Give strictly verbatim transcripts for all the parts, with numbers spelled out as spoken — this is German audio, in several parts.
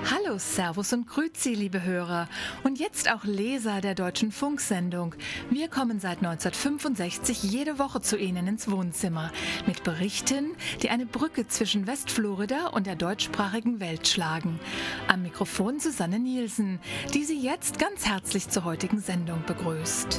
Hallo, Servus und Grüezi, liebe Hörer und jetzt auch Leser der Deutschen Funksendung. Wir kommen seit neunzehnhundertfünfundsechzig jede Woche zu Ihnen ins Wohnzimmer mit Berichten, die eine Brücke zwischen Westflorida und der deutschsprachigen Welt schlagen. Am Mikrofon Susanne Nielsen, die Sie jetzt ganz herzlich zur heutigen Sendung begrüßt.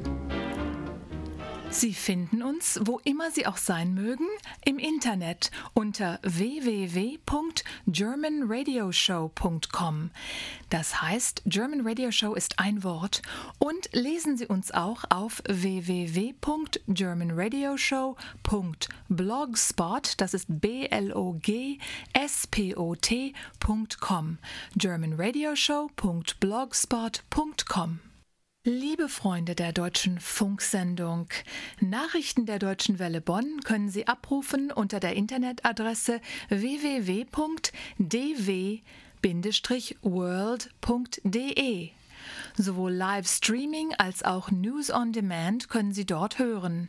Sie finden uns, wo immer Sie auch sein mögen, im Internet unter w w w punkt german radio show punkt com. Das heißt, German Radio Show ist ein Wort. Und lesen Sie uns auch auf w w w punkt german radio show punkt blogspot, das ist B L O G S P O T punkt com, german radio show punkt blogspot punkt com. Liebe Freunde der Deutschen Funksendung, Nachrichten der Deutschen Welle Bonn können Sie abrufen unter der Internetadresse w w w punkt d w Bindestrich world punkt d e. Sowohl Livestreaming als auch News on Demand können Sie dort hören.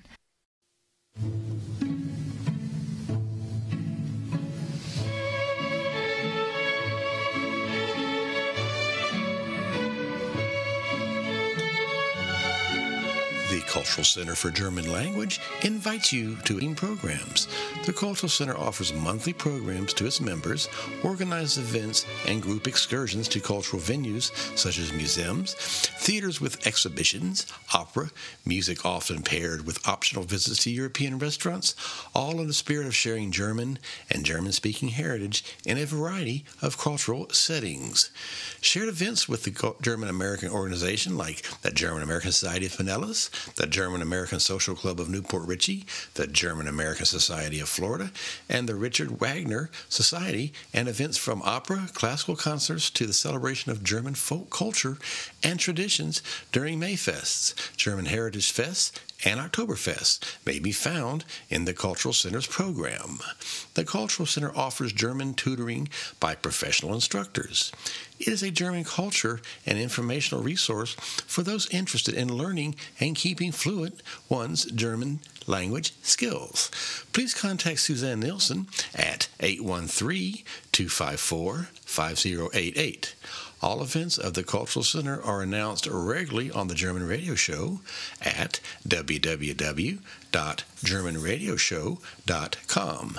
The Cultural Center for German Language invites you to programs. The Cultural Center offers monthly programs to its members, organizes events and group excursions to cultural venues such as museums, theaters with exhibitions, opera, music often paired with optional visits to European restaurants, all in the spirit of sharing German and German-speaking heritage in a variety of cultural settings. Shared events with the German-American organization like the German-American Society of Pinellas, the German-American Social Club of Newport Richey, the German-American Society of Florida, and the Richard Wagner Society, and events from opera, classical concerts to the celebration of German folk culture and traditions during Mayfests, German Heritage Fests, and Oktoberfest may be found in the Cultural Center's program. The Cultural Center offers German tutoring by professional instructors. It is a German culture and informational resource for those interested in learning and keeping fluent one's German language skills. Please contact Suzanne Nielsen at eight one three, two five four, five zero eight eight. All events of the Cultural Center are announced regularly on the German Radio Show at w w w dot german radio show dot com.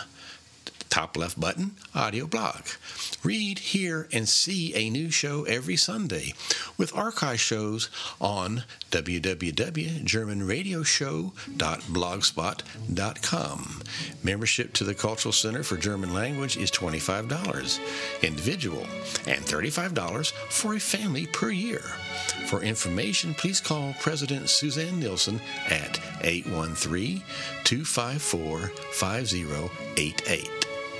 Top left button, audio blog. Read, hear, and see a new show every Sunday with archive shows on w w w dot german radio show dot blogspot dot com. Membership to the Cultural Center for German Language is twenty-five dollars individual and thirty-five dollars for a family per year. For information, please call President Suzanne Nielsen at eight one three, two five four, five zero eight eight.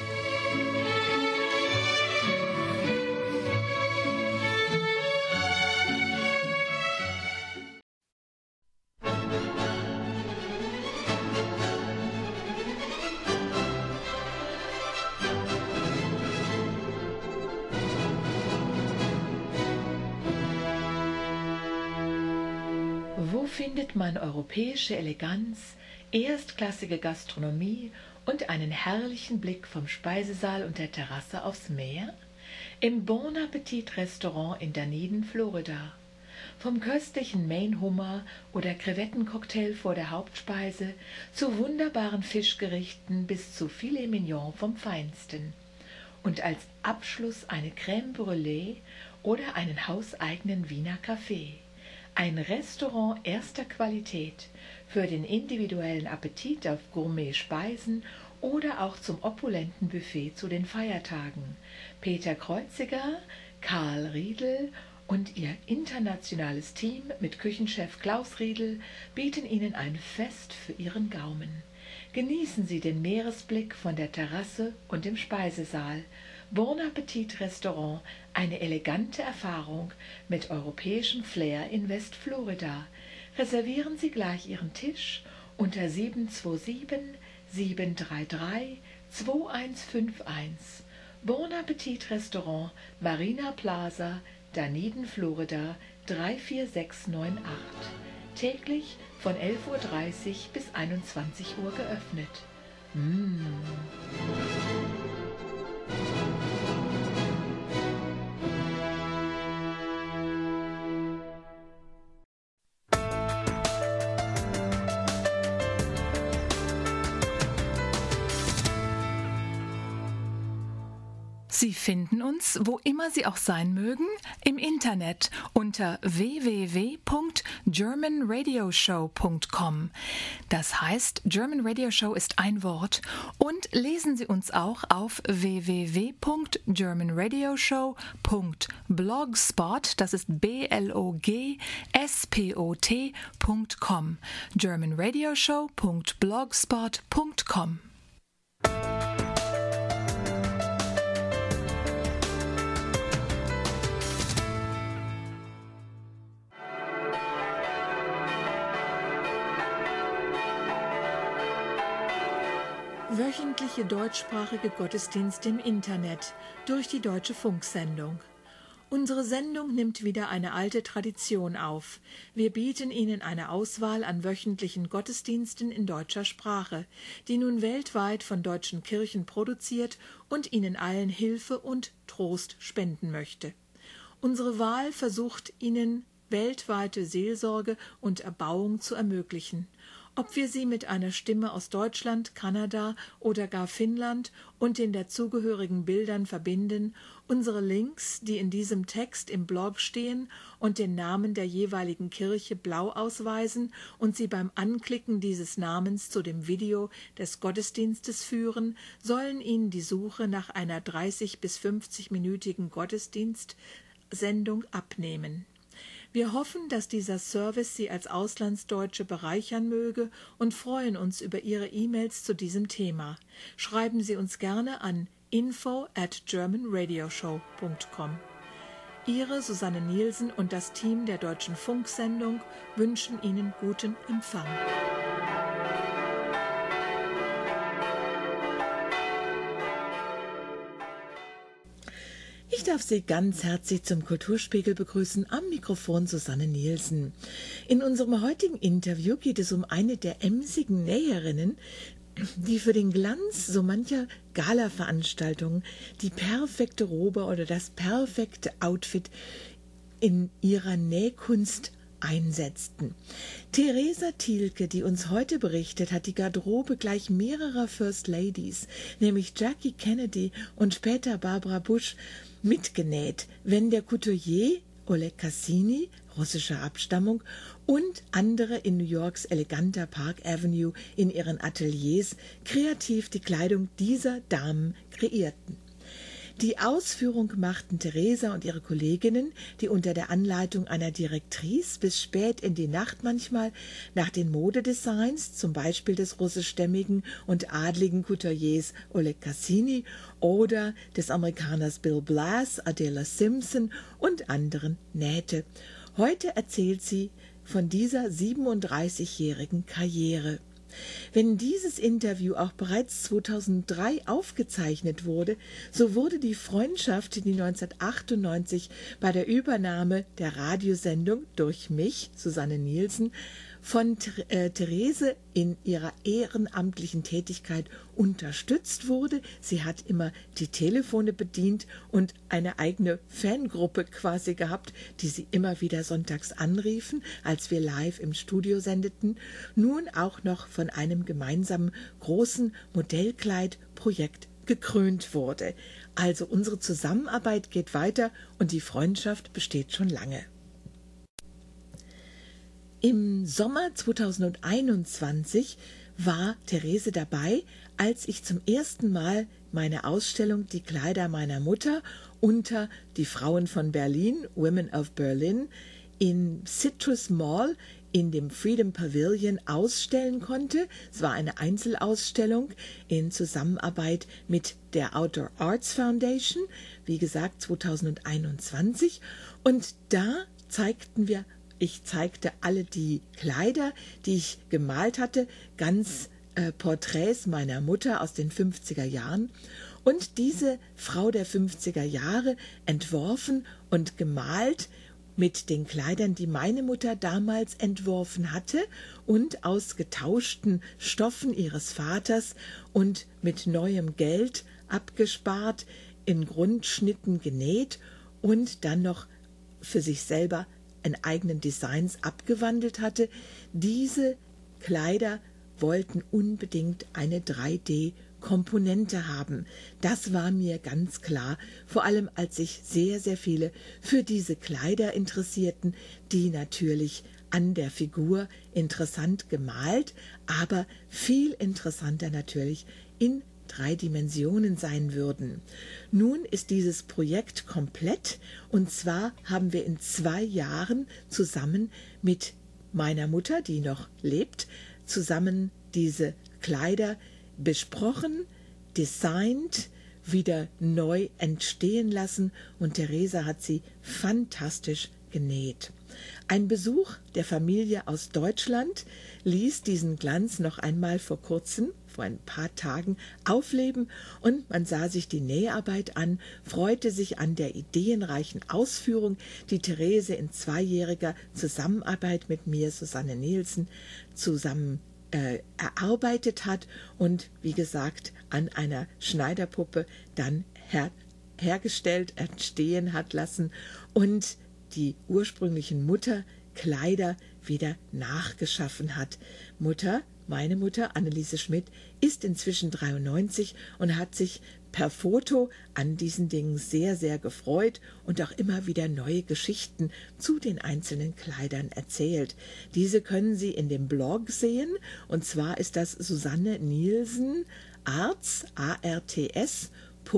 Wo findet man europäische Eleganz, erstklassige Gastronomie und einen herrlichen Blick vom Speisesaal und der Terrasse aufs Meer? Im Bon Appetit Restaurant in Dunedin, Florida. Vom köstlichen Maine-Hummer oder Krevettencocktail vor der Hauptspeise zu wunderbaren Fischgerichten bis zu Filet Mignon vom Feinsten. Und als Abschluss eine Crème Brûlée oder einen hauseigenen Wiener Kaffee. Ein Restaurant erster Qualität für den individuellen Appetit auf Gourmet-Speisen oder auch zum opulenten Buffet zu den Feiertagen. Peter Kreuziger, Karl Riedel und ihr internationales Team mit Küchenchef Klaus Riedel bieten Ihnen ein Fest für Ihren Gaumen. Genießen Sie den Meeresblick von der Terrasse und dem Speisesaal. Bon Appetit Restaurant, eine elegante Erfahrung mit europäischem Flair in Westflorida. Reservieren Sie gleich Ihren Tisch unter sieben zwei sieben, sieben drei drei, zwei eins fünf eins. Bon Appetit Restaurant, Marina Plaza, Dunedin, Florida drei vier sechs neun acht. Täglich von elf Uhr dreißig bis einundzwanzig Uhr geöffnet. Mmh. Sie finden uns, wo immer Sie auch sein mögen, im Internet unter w w w punkt german radio show punkt com. Das heißt, German Radio Show ist ein Wort. Und lesen Sie uns auch auf w w w punkt german radio show punkt blogspot, das ist B L O G S P O T punkt com. german radio show punkt blogspot punkt com. Wöchentliche deutschsprachige Gottesdienste im Internet durch die Deutsche Funksendung. Unsere Sendung nimmt wieder eine alte Tradition auf. Wir bieten Ihnen eine Auswahl an wöchentlichen Gottesdiensten in deutscher Sprache, die nun weltweit von deutschen Kirchen produziert und Ihnen allen Hilfe und Trost spenden möchte. Unsere Wahl versucht Ihnen weltweite Seelsorge und Erbauung zu ermöglichen. Ob wir sie mit einer Stimme aus Deutschland, Kanada oder gar Finnland und den dazugehörigen Bildern verbinden, unsere Links, die in diesem Text im Blog stehen und den Namen der jeweiligen Kirche blau ausweisen und Sie beim Anklicken dieses Namens zu dem Video des Gottesdienstes führen, sollen Ihnen die Suche nach einer dreißig- bis fünfzig-minütigen Gottesdienstsendung abnehmen. Wir hoffen, dass dieser Service Sie als Auslandsdeutsche bereichern möge und freuen uns über Ihre E-Mails zu diesem Thema. Schreiben Sie uns gerne an info at german radio show punkt com. Ihre Susanne Nielsen und das Team der Deutschen Funksendung wünschen Ihnen guten Empfang. Ich darf Sie ganz herzlich zum Kulturspiegel begrüßen, am Mikrofon Susanne Nielsen. In unserem heutigen Interview geht es um eine der emsigen Näherinnen, die für den Glanz so mancher Gala-Veranstaltungen die perfekte Robe oder das perfekte Outfit in ihrer Nähkunst einsetzten. Theresa Thielke, die uns heute berichtet, hat die Garderobe gleich mehrerer First Ladies, nämlich Jackie Kennedy und später Barbara Bush, mitgenäht, wenn der Couturier Oleg Cassini, russischer Abstammung, und andere in New Yorks eleganter Park Avenue in ihren Ateliers kreativ die Kleidung dieser Damen kreierten. Die Ausführung machten Theresa und ihre Kolleginnen, die unter der Anleitung einer Direktrice bis spät in die Nacht manchmal nach den Modedesigns, zum Beispiel des russischstämmigen und adligen Couturiers Oleg Cassini oder des Amerikaners Bill Blass, Adela Simpson und anderen nähte. Heute erzählt sie von dieser siebenunddreißigjährigen Karriere. Wenn dieses Interview auch bereits zweitausenddrei aufgezeichnet wurde, so wurde die Freundschaft, die neunzehnhundertachtundneunzig bei der Übernahme der Radiosendung durch mich, Susanne Nielsen, von äh, Therese in ihrer ehrenamtlichen Tätigkeit unterstützt wurde. Sie hat immer die Telefone bedient und eine eigene Fangruppe quasi gehabt, die sie immer wieder sonntags anriefen, als wir live im Studio sendeten, nun auch noch von einem gemeinsamen großen Modellkleidprojekt gekrönt wurde. Also unsere Zusammenarbeit geht weiter und die Freundschaft besteht schon lange. Im Sommer zweitausendeinundzwanzig war Therese dabei, als ich zum ersten Mal meine Ausstellung Die Kleider meiner Mutter unter Die Frauen von Berlin, Women of Berlin, in Citrus Mall in dem Freedom Pavilion ausstellen konnte. Es war eine Einzelausstellung in Zusammenarbeit mit der Outdoor Arts Foundation, wie gesagt zweitausendeinundzwanzig. Und da zeigten wir Ich zeigte alle die Kleider, die ich gemalt hatte, ganz äh, Porträts meiner Mutter aus den fünfziger Jahren. Und diese Frau der fünfziger Jahre entworfen und gemalt mit den Kleidern, die meine Mutter damals entworfen hatte und aus getauschten Stoffen ihres Vaters und mit neuem Geld abgespart, in Grundschnitten genäht und dann noch für sich selber in eigenen Designs abgewandelt hatte. Diese Kleider wollten unbedingt eine drei D Komponente haben. Das war mir ganz klar, vor allem als sich sehr, sehr viele für diese Kleider interessierten, die natürlich an der Figur interessant gemalt, aber viel interessanter natürlich in drei Dimensionen sein würden. Nun ist dieses Projekt komplett, und zwar haben wir in zwei Jahren zusammen mit meiner Mutter, die noch lebt, zusammen diese Kleider besprochen, designt, wieder neu entstehen lassen, und Theresa hat sie fantastisch genäht. Ein Besuch der Familie aus Deutschland ließ diesen Glanz noch einmal vor kurzem, vor ein paar Tagen, aufleben, und man sah sich die Näharbeit an, freute sich an der ideenreichen Ausführung, die Therese in zweijähriger Zusammenarbeit mit mir, Susanne Nielsen, zusammen äh, erarbeitet hat und, wie gesagt, an einer Schneiderpuppe dann her hergestellt, entstehen hat lassen und die ursprünglichen Mutterkleider wieder nachgeschaffen hat. Mutter, meine Mutter, Anneliese Schmidt, ist inzwischen dreiundneunzig und hat sich per Foto an diesen Dingen sehr, sehr gefreut und auch immer wieder neue Geschichten zu den einzelnen Kleidern erzählt. Diese können Sie in dem Blog sehen, und zwar ist das Susanne Nielsen Arts, A R T S,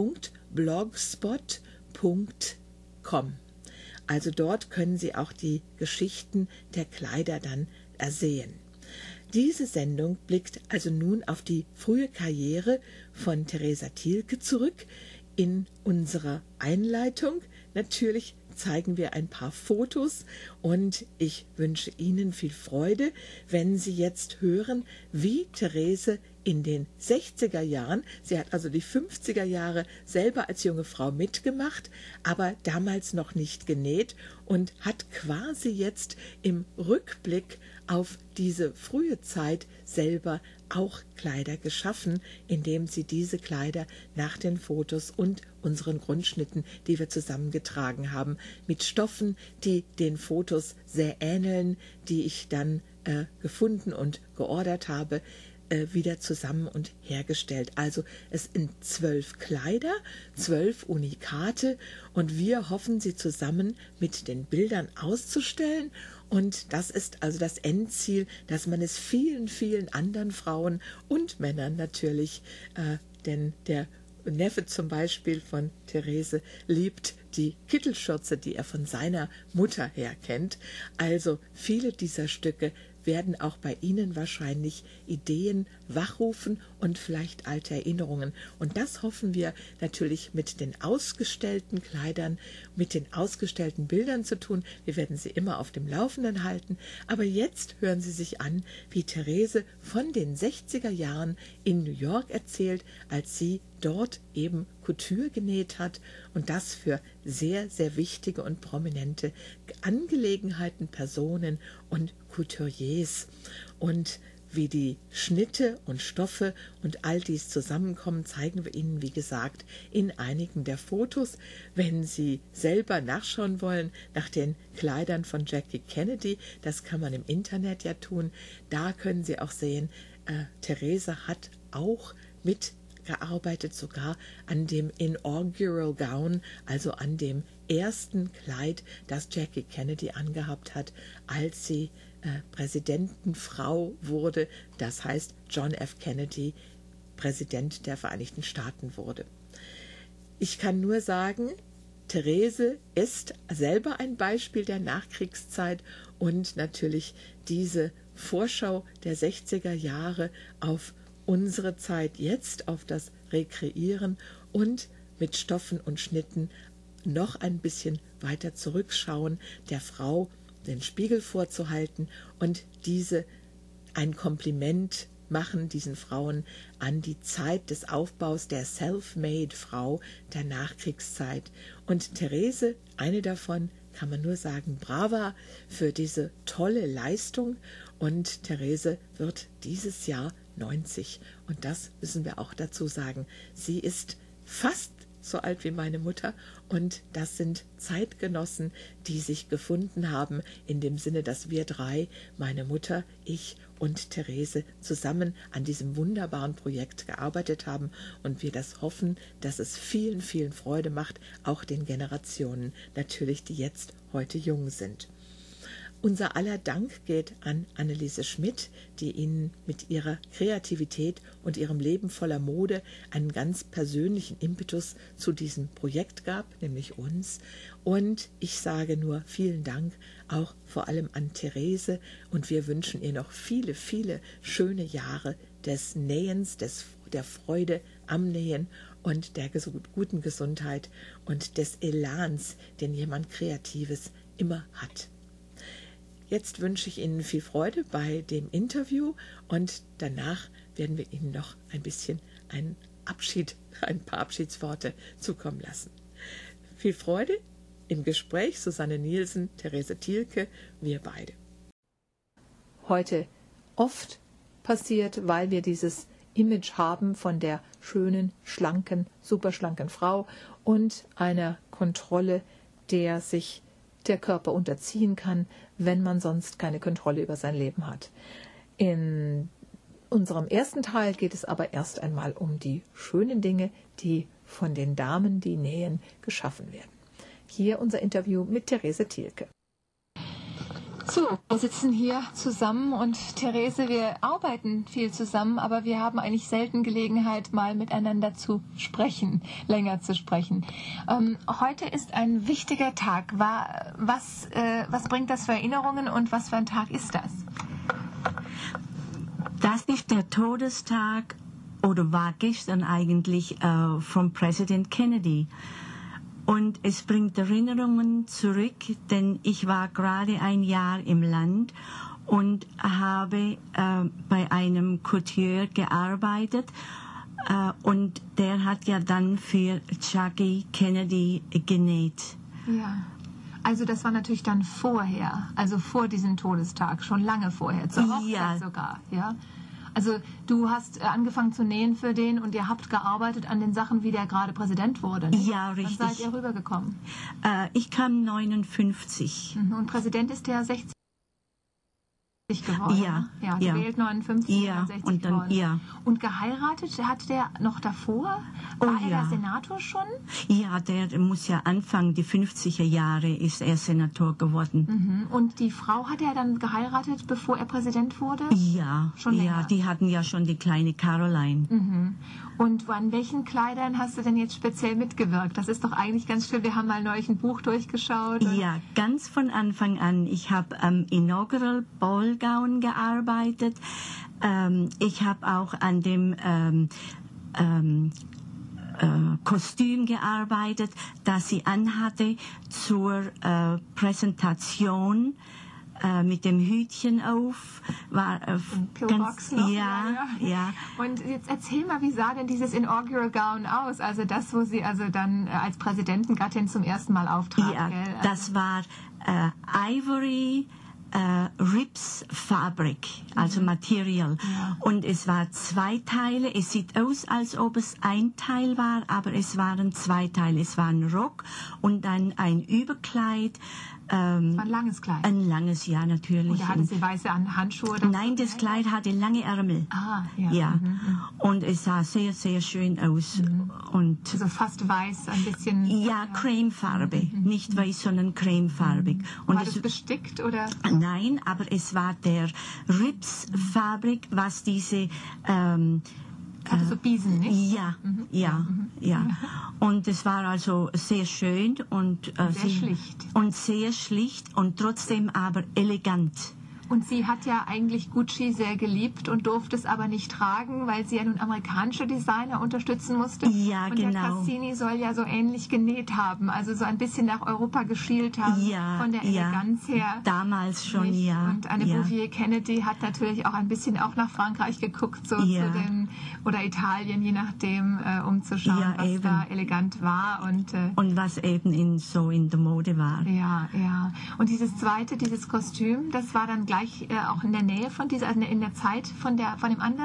blogspot punkt com. Also dort können Sie auch die Geschichten der Kleider dann ersehen. Diese Sendung blickt also nun auf die frühe Karriere von Theresa Thielke zurück. In unserer Einleitung natürlich zeigen wir ein paar Fotos, und ich wünsche Ihnen viel Freude, wenn Sie jetzt hören, wie Therese in den sechziger Jahren, sie hat also die fünfziger Jahre selber als junge Frau mitgemacht, aber damals noch nicht genäht, und hat quasi jetzt im Rückblick auf diese frühe Zeit selber auch Kleider geschaffen, indem sie diese Kleider nach den Fotos und unseren Grundschnitten, die wir zusammengetragen haben, mit Stoffen, die den Fotos sehr ähneln, die ich dann äh, gefunden und geordert habe, äh, wieder zusammen und hergestellt. Also es sind zwölf Kleider, zwölf Unikate, und wir hoffen, sie zusammen mit den Bildern auszustellen. Und das ist also das Endziel, dass man es vielen, vielen anderen Frauen und Männern natürlich, äh, denn der Neffe zum Beispiel von Therese liebt die Kittelschürze, die er von seiner Mutter her kennt. Also viele dieser Stücke werden auch bei Ihnen wahrscheinlich Ideen wachrufen und vielleicht alte Erinnerungen. Und das hoffen wir natürlich mit den ausgestellten Kleidern, mit den ausgestellten Bildern zu tun. Wir werden Sie immer auf dem Laufenden halten. Aber jetzt hören Sie sich an, wie Therese von den sechziger Jahren in New York erzählt, als sie dort eben Couture genäht hat, und das für sehr, sehr wichtige und prominente Angelegenheiten, Personen und Couturiers. Und wie die Schnitte und Stoffe und all dies zusammenkommen, zeigen wir Ihnen, wie gesagt, in einigen der Fotos. Wenn Sie selber nachschauen wollen nach den Kleidern von Jackie Kennedy, das kann man im Internet ja tun, da können Sie auch sehen, äh, Therese hat auch mit gearbeitet, sogar an dem Inaugural Gown, also an dem ersten Kleid, das Jackie Kennedy angehabt hat, als sie äh, Präsidentenfrau wurde, das heißt John F. Kennedy Präsident der Vereinigten Staaten wurde. Ich kann nur sagen, Therese ist selber ein Beispiel der Nachkriegszeit, und natürlich diese Vorschau der sechziger Jahre auf unsere Zeit jetzt, auf das Rekreieren und mit Stoffen und Schnitten noch ein bisschen weiter zurückschauen, der Frau den Spiegel vorzuhalten und diese ein Kompliment machen, diesen Frauen, an die Zeit des Aufbaus der Self-Made-Frau der Nachkriegszeit. Und Therese, eine davon, kann man nur sagen, brava für diese tolle Leistung. Und Therese wird dieses Jahr neunzig. Und das müssen wir auch dazu sagen. Sie ist fast so alt wie meine Mutter, und das sind Zeitgenossen, die sich gefunden haben in dem Sinne, dass wir drei, meine Mutter, ich und Therese zusammen an diesem wunderbaren Projekt gearbeitet haben und wir das hoffen, dass es vielen, vielen Freude macht, auch den Generationen natürlich, die jetzt heute jung sind. Unser aller Dank geht an Anneliese Schmidt, die Ihnen mit ihrer Kreativität und ihrem Leben voller Mode einen ganz persönlichen Impetus zu diesem Projekt gab, nämlich uns. Und ich sage nur vielen Dank auch vor allem an Therese und wir wünschen ihr noch viele, viele schöne Jahre des Nähens, des, der Freude am Nähen und der ges- guten Gesundheit und des Elans, den jemand Kreatives immer hat. Jetzt wünsche ich Ihnen viel Freude bei dem Interview und danach werden wir Ihnen noch ein bisschen einen Abschied, ein paar Abschiedsworte zukommen lassen. Viel Freude im Gespräch, Susanne Nielsen, Therese Thielke, wir beide. Heute oft passiert, weil wir dieses Image haben von der schönen, schlanken, superschlanken Frau und einer Kontrolle, der sich der Körper unterziehen kann, wenn man sonst keine Kontrolle über sein Leben hat. In unserem ersten Teil geht es aber erst einmal um die schönen Dinge, die von den Damen, die nähen, geschaffen werden. Hier unser Interview mit Therese Thielke. So, wir sitzen hier zusammen und Therese, wir arbeiten viel zusammen, aber wir haben eigentlich selten Gelegenheit, mal miteinander zu sprechen, länger zu sprechen. Ähm, heute ist ein wichtiger Tag. War, was, äh, was bringt das für Erinnerungen und was für ein Tag ist das? Das ist der Todestag, oder war gestern eigentlich, äh, von Präsident Kennedy. Und es bringt Erinnerungen zurück, denn ich war gerade ein Jahr im Land und habe äh, bei einem Couturier gearbeitet. Äh, und der hat ja dann für Jackie Kennedy genäht. Ja, also das war natürlich dann vorher, also vor diesem Todestag, schon lange vorher, zur Hochzeit ja. sogar, ja. Also du hast angefangen zu nähen für den und ihr habt gearbeitet an den Sachen, wie der gerade Präsident wurde. Nicht? Ja, richtig. Wann seid ihr rübergekommen? Äh, ich kam neunundfünfzig. Mhm. Und Präsident ist der sechzig geworden. Ja, ja, ja. gewählt neunundfünfzig, Ja, neunundsechzig und dann, geworden. ja. Und geheiratet hat der noch davor? Oh, War er ja. der Senator schon? Ja, der muss ja Anfang die fünfziger Jahre ist er Senator geworden. Mhm. Und die Frau hat er dann geheiratet, bevor er Präsident wurde? Ja, Schon ja, länger. die hatten ja schon die kleine Caroline. Mhm. Und an welchen Kleidern hast du denn jetzt speziell mitgewirkt? Das ist doch eigentlich ganz schön. Wir haben mal neulich ein Buch durchgeschaut. Ja, ganz von Anfang an. Ich habe am Inaugural Ballgown gearbeitet. Ähm, ich habe auch an dem ähm, ähm, äh, Kostüm gearbeitet, das sie anhatte zur äh, Präsentation. Äh, mit dem Hütchen auf, war äh, Pillbox ganz, noch, ja, ja, ja. Und jetzt erzähl mal, wie sah denn dieses Inaugural Gown aus? Also das, wo sie also dann äh, als Präsidentengattin zum ersten Mal auftrat. Ja, gell? Also, das war äh, Ivory äh, Rips Fabric, also Mhm. Material. Ja. Und es war zwei Teile. Es sieht aus, als ob es ein Teil war, aber es waren zwei Teile. Es war ein Rock und dann ein Überkleid. Ähm, war ein langes Kleid. Ein langes, ja, natürlich. Und da hatte sie weiße Handschuhe. dazu? Nein, das Kleid hatte lange Ärmel. Ah, ja. Ja, Mhm, mhm. und es sah sehr, sehr schön aus. Und Also fast weiß, ein bisschen. ja, Cremefarbe. Nicht weiß, sondern cremefarbig. Und War es, das bestickt oder? nein, aber es war der Rips-Fabrik, was diese ähm, Hatte so Biesen, nicht? ja, ja, ja. Und es war also sehr schön und äh, Sehr sie, schlicht. und sehr schlicht und trotzdem aber elegant. Und sie hat ja eigentlich Gucci sehr geliebt und durfte es aber nicht tragen, weil sie ja nun amerikanische Designer unterstützen musste. Ja, und genau. der Cassini soll ja so ähnlich genäht haben, also so ein bisschen nach Europa geschielt haben, Ja, von der ja. Eleganz her. Damals schon, Nicht? ja. Und eine ja. Bouvier Kennedy hat natürlich auch ein bisschen auch nach Frankreich geguckt, so Ja. zu den, oder Italien, je nachdem, äh, um zu schauen, Ja, was eben. da elegant war. Und, äh, Und was eben in, so in der Mode war. ja, ja. Und dieses zweite, dieses Kostüm, das war dann gleich äh, auch in der Nähe von dieser, also in der Zeit von der, von dem anderen?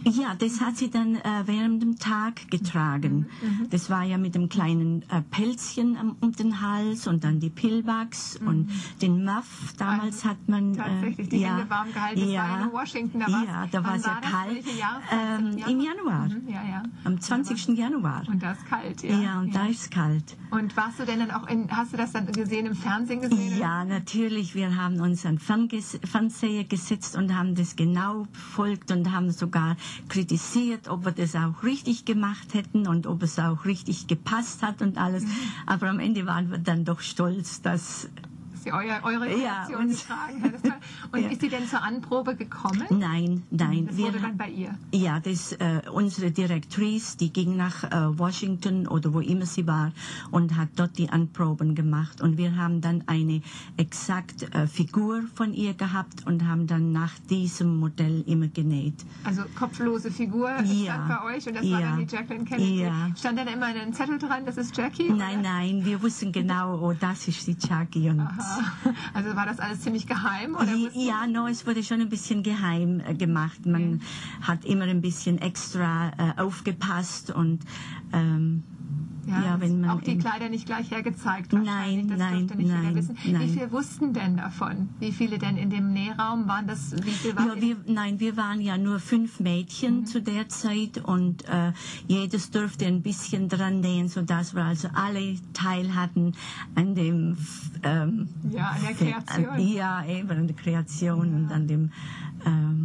Ja, das hat sie dann äh, während dem Tag getragen. Mhm. Das war ja mit dem kleinen äh, Pelzchen um, um den Hals und dann die Pillbugs mhm. und den Muff. Damals hat man... Äh, tatsächlich, die ja, Hände warm gehalten. Das ja, war in Washington. Da ja, da war es ja kalt. Ähm, Im Januar. Mhm, ja, ja. Am zwanzigsten Januar. Und da ist kalt, ja. Ja, und ja. da ist kalt. Und warst du denn dann auch in... Hast du das dann gesehen, im Fernsehen gesehen? Ja, natürlich. Wir haben uns an Fernseher gesetzt und haben das genau verfolgt und haben sogar kritisiert, ob wir das auch richtig gemacht hätten und ob es auch richtig gepasst hat und alles. Aber am Ende waren wir dann doch stolz, dass... Sie euer, eure Reaktion ja, getragen hat. Und ja. ist sie denn zur Anprobe gekommen? Nein, nein. Das wurde wir, dann bei ihr? Ja, das, äh, unsere Direktrice, die ging nach äh, Washington oder wo immer sie war und hat dort die Anproben gemacht. Und wir haben dann eine exakt äh, Figur von ihr gehabt und haben dann nach diesem Modell immer genäht. Also kopflose Figur ja. stand bei euch und das ja. war dann die Jacqueline Kennedy. Ja. Stand dann immer ein Zettel dran, das ist Jackie? Nein, oder? nein, wir wussten genau, oh, das ist die Jackie. Und Aha. Also war das alles ziemlich geheim? Oder ja, no, es wurde schon ein bisschen geheim äh, gemacht. Man okay. hat immer ein bisschen extra äh, aufgepasst und ähm, ja, ja, wenn man auch die Kleider nicht gleich hergezeigt. Nein, das nein, durfte nicht nein, jeder wissen. nein. Wie viele wussten denn davon? Wie viele denn in dem Nähraum waren das? Wie viel waren ja, wir, nein, wir waren ja nur fünf Mädchen mhm. zu der Zeit und äh, jedes durfte ein bisschen dran nähen, sodass wir also alle teil hatten an dem ähm, ja, an der Kreation. An, ja, eben an der Kreation ja. und an dem ähm,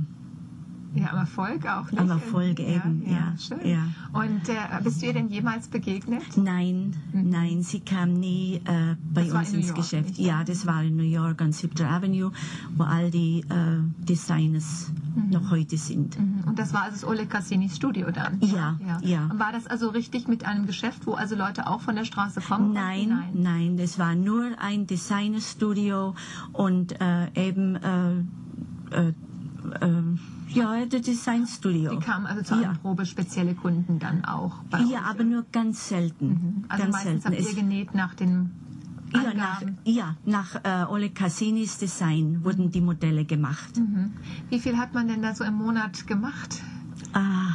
ja, am Erfolg auch. Nicht? Am Erfolg eben, ja. ja, schön. ja. Und äh, bist du ihr denn jemals begegnet? Nein, mhm. nein, sie kam nie äh, bei das uns in ins York, Geschäft. Nicht? Ja, das war in New York an siebter Avenue, wo all die äh, Designers mhm. noch heute sind. Mhm. Und das war also das Oleg Cassinis Studio dann? Ja, ja, ja. Und war das also richtig mit einem Geschäft, wo also Leute auch von der Straße kommen? Nein, nein, nein, das war nur ein Designerstudio und äh, eben äh, äh, äh, ja, der Designstudio. Die kamen also zur ja. Anprobe spezielle Kunden dann auch bei Ja, aber nur ganz selten. Mhm. Also ganz meistens selten. habt ihr genäht nach den ja, nach, ja, nach äh, Oleg Cassinis Design wurden die Modelle gemacht. Mhm. Wie viel hat man denn da so im Monat gemacht? Ah,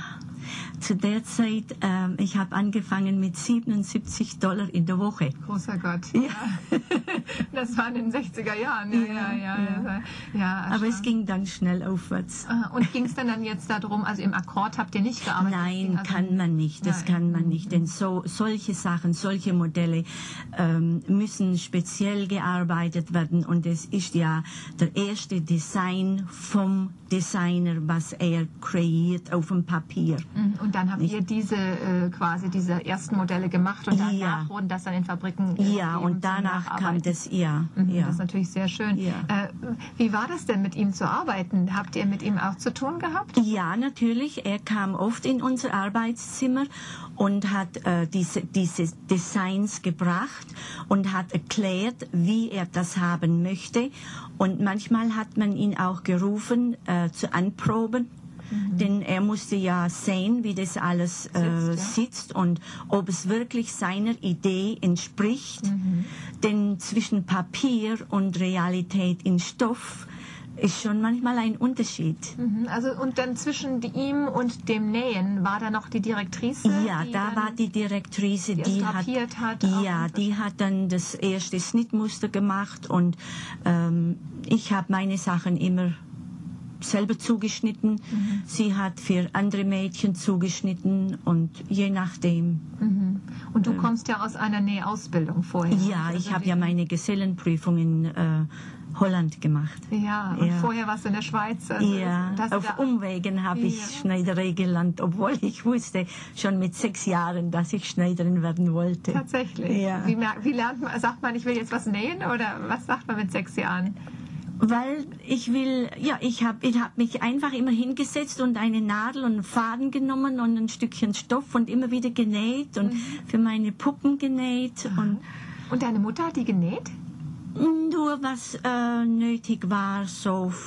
zu der Zeit, ähm, ich habe angefangen mit siebenundsiebzig Dollar in der Woche. Großer Gott. Ja. Das war in den sechziger Jahren. Ja, ja, ja. ja, ja. ja Aber es ging dann schnell aufwärts. Und ging es dann, dann jetzt darum, also im Akkord habt ihr nicht gearbeitet? Nein, also kann man nicht. Das nein. kann man nicht. Denn so, solche Sachen, solche Modelle ähm, müssen speziell gearbeitet werden. Und es ist ja der erste Design vom Designer, was er kreiert auf dem Papier. Und dann habt nicht. ihr diese äh, quasi diese ersten Modelle gemacht und danach ja. wurden das dann in Fabriken äh, Ja, und danach kam das, ja, mhm, ja. Das ist natürlich sehr schön. Ja. Äh, wie war das denn, mit ihm zu arbeiten? Habt ihr mit ihm auch zu tun gehabt? Ja, natürlich. Er kam oft in unser Arbeitszimmer und hat äh, diese, diese Designs gebracht und hat erklärt, wie er das haben möchte. Und manchmal hat man ihn auch gerufen äh, zu Anproben. Mhm. Denn er musste ja sehen, wie das alles äh, sitzt, ja. sitzt und ob es wirklich seiner Idee entspricht. Mhm. Denn zwischen Papier und Realität in Stoff ist schon manchmal ein Unterschied. Mhm. Also und dann zwischen die, ihm und dem Nähen war da noch die Direktrice? Ja, die da dann, war die Direktrice, die, die hat, hat ja, die hat dann das erste Schnittmuster gemacht und ähm, ich habe meine Sachen immer selber zugeschnitten. Mhm. Sie hat für andere Mädchen zugeschnitten und je nachdem. Mhm. Und du äh, kommst ja aus einer Nähausbildung vorher. Ja, also ich habe ja meine Gesellenprüfung in äh, Holland gemacht. Ja, und ja. vorher warst du in der Schweiz. Also ja, auf Umwegen habe ich ja. Schneiderei gelernt, obwohl ich wusste schon mit sechs Jahren, dass ich Schneiderin werden wollte. Tatsächlich? Ja. Wie, wie lernt man, sagt man, ich will jetzt was nähen oder was sagt man mit sechs Jahren? Weil ich will, ja, ich habe ich hab mich einfach immer hingesetzt und eine Nadel und einen Faden genommen und ein Stückchen Stoff und immer wieder genäht und mhm. für meine Puppen genäht. Und, und deine Mutter hat die genäht? Nur was äh, nötig war, so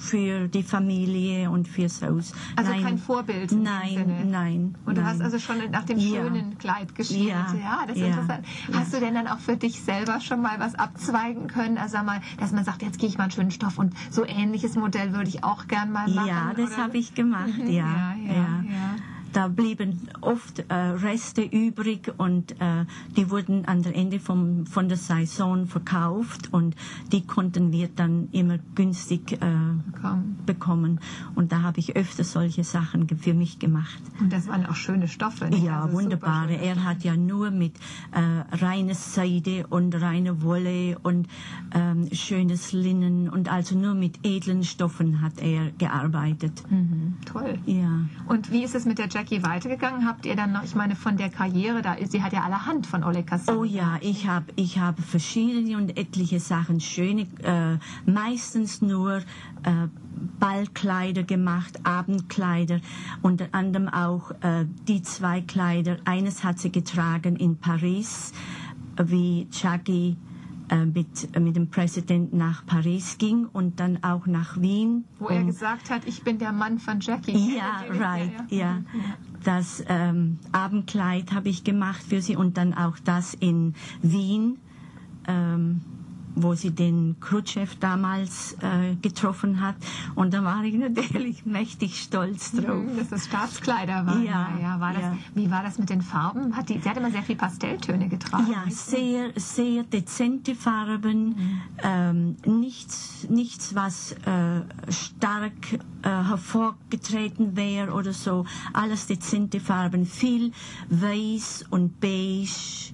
für die Familie und fürs Haus. Also nein, kein Vorbild in nein, dem Sinne. Nein, Und du nein. hast also schon nach dem Ja. schönen Kleid geschielt. Ja. Ja, das ist Ja. interessant. Hast du denn dann auch für dich selber schon mal was abzweigen können? Also sag mal, dass man sagt, jetzt gehe ich mal einen schönen Stoff und so ähnliches Modell würde ich auch gern mal machen. Ja, das oder? habe ich gemacht, Mhm. ja. Ja, ja, ja. ja. Da blieben oft äh, Reste übrig und äh, die wurden an der Ende vom, von der Saison verkauft und die konnten wir dann immer günstig äh, Bekommen. bekommen. Und da habe ich öfter solche Sachen ge- für mich gemacht. Und das waren auch schöne Stoffe. Nicht? Ja, Also wunderbare. super schöne Er hat ja nur mit äh, reiner Seide und reiner Wolle und ähm, schönes Linnen und also nur mit edlen Stoffen hat er gearbeitet. Mhm, toll. Ja. Und wie ist es mit der Jackie weitergegangen? Habt ihr dann noch, ich meine, von der Karriere, da, sie hat ja allerhand von Oleg Cassini. Oh ja, ich habe ich hab verschiedene und etliche Sachen, schöne, äh, meistens nur äh, Ballkleider gemacht, Abendkleider, unter anderem auch äh, die zwei Kleider. Eines hat sie getragen in Paris, wie Jackie äh, mit, mit dem Präsidenten nach Paris ging und dann auch nach Wien. Wo er um- gesagt hat, ich bin der Mann von Jackie. Ja, Natürlich, right, ja, ja. Das ähm, Abendkleid habe ich gemacht für sie und dann auch das in Wien, ähm, wo sie den Khrushchev damals äh, getroffen hat. Und da war ich natürlich mächtig stolz drauf. Mhm, dass das Staatskleider waren. Ja, ja, war das, ja. Wie war das mit den Farben? Hat die, sie hat immer sehr viel Pastelltöne getragen. Ja, nicht? sehr, sehr dezente Farben, ähm, nichts, nichts, was äh, stark äh, hervorgetreten wäre oder so. Alles dezente Farben, viel Weiß und Beige.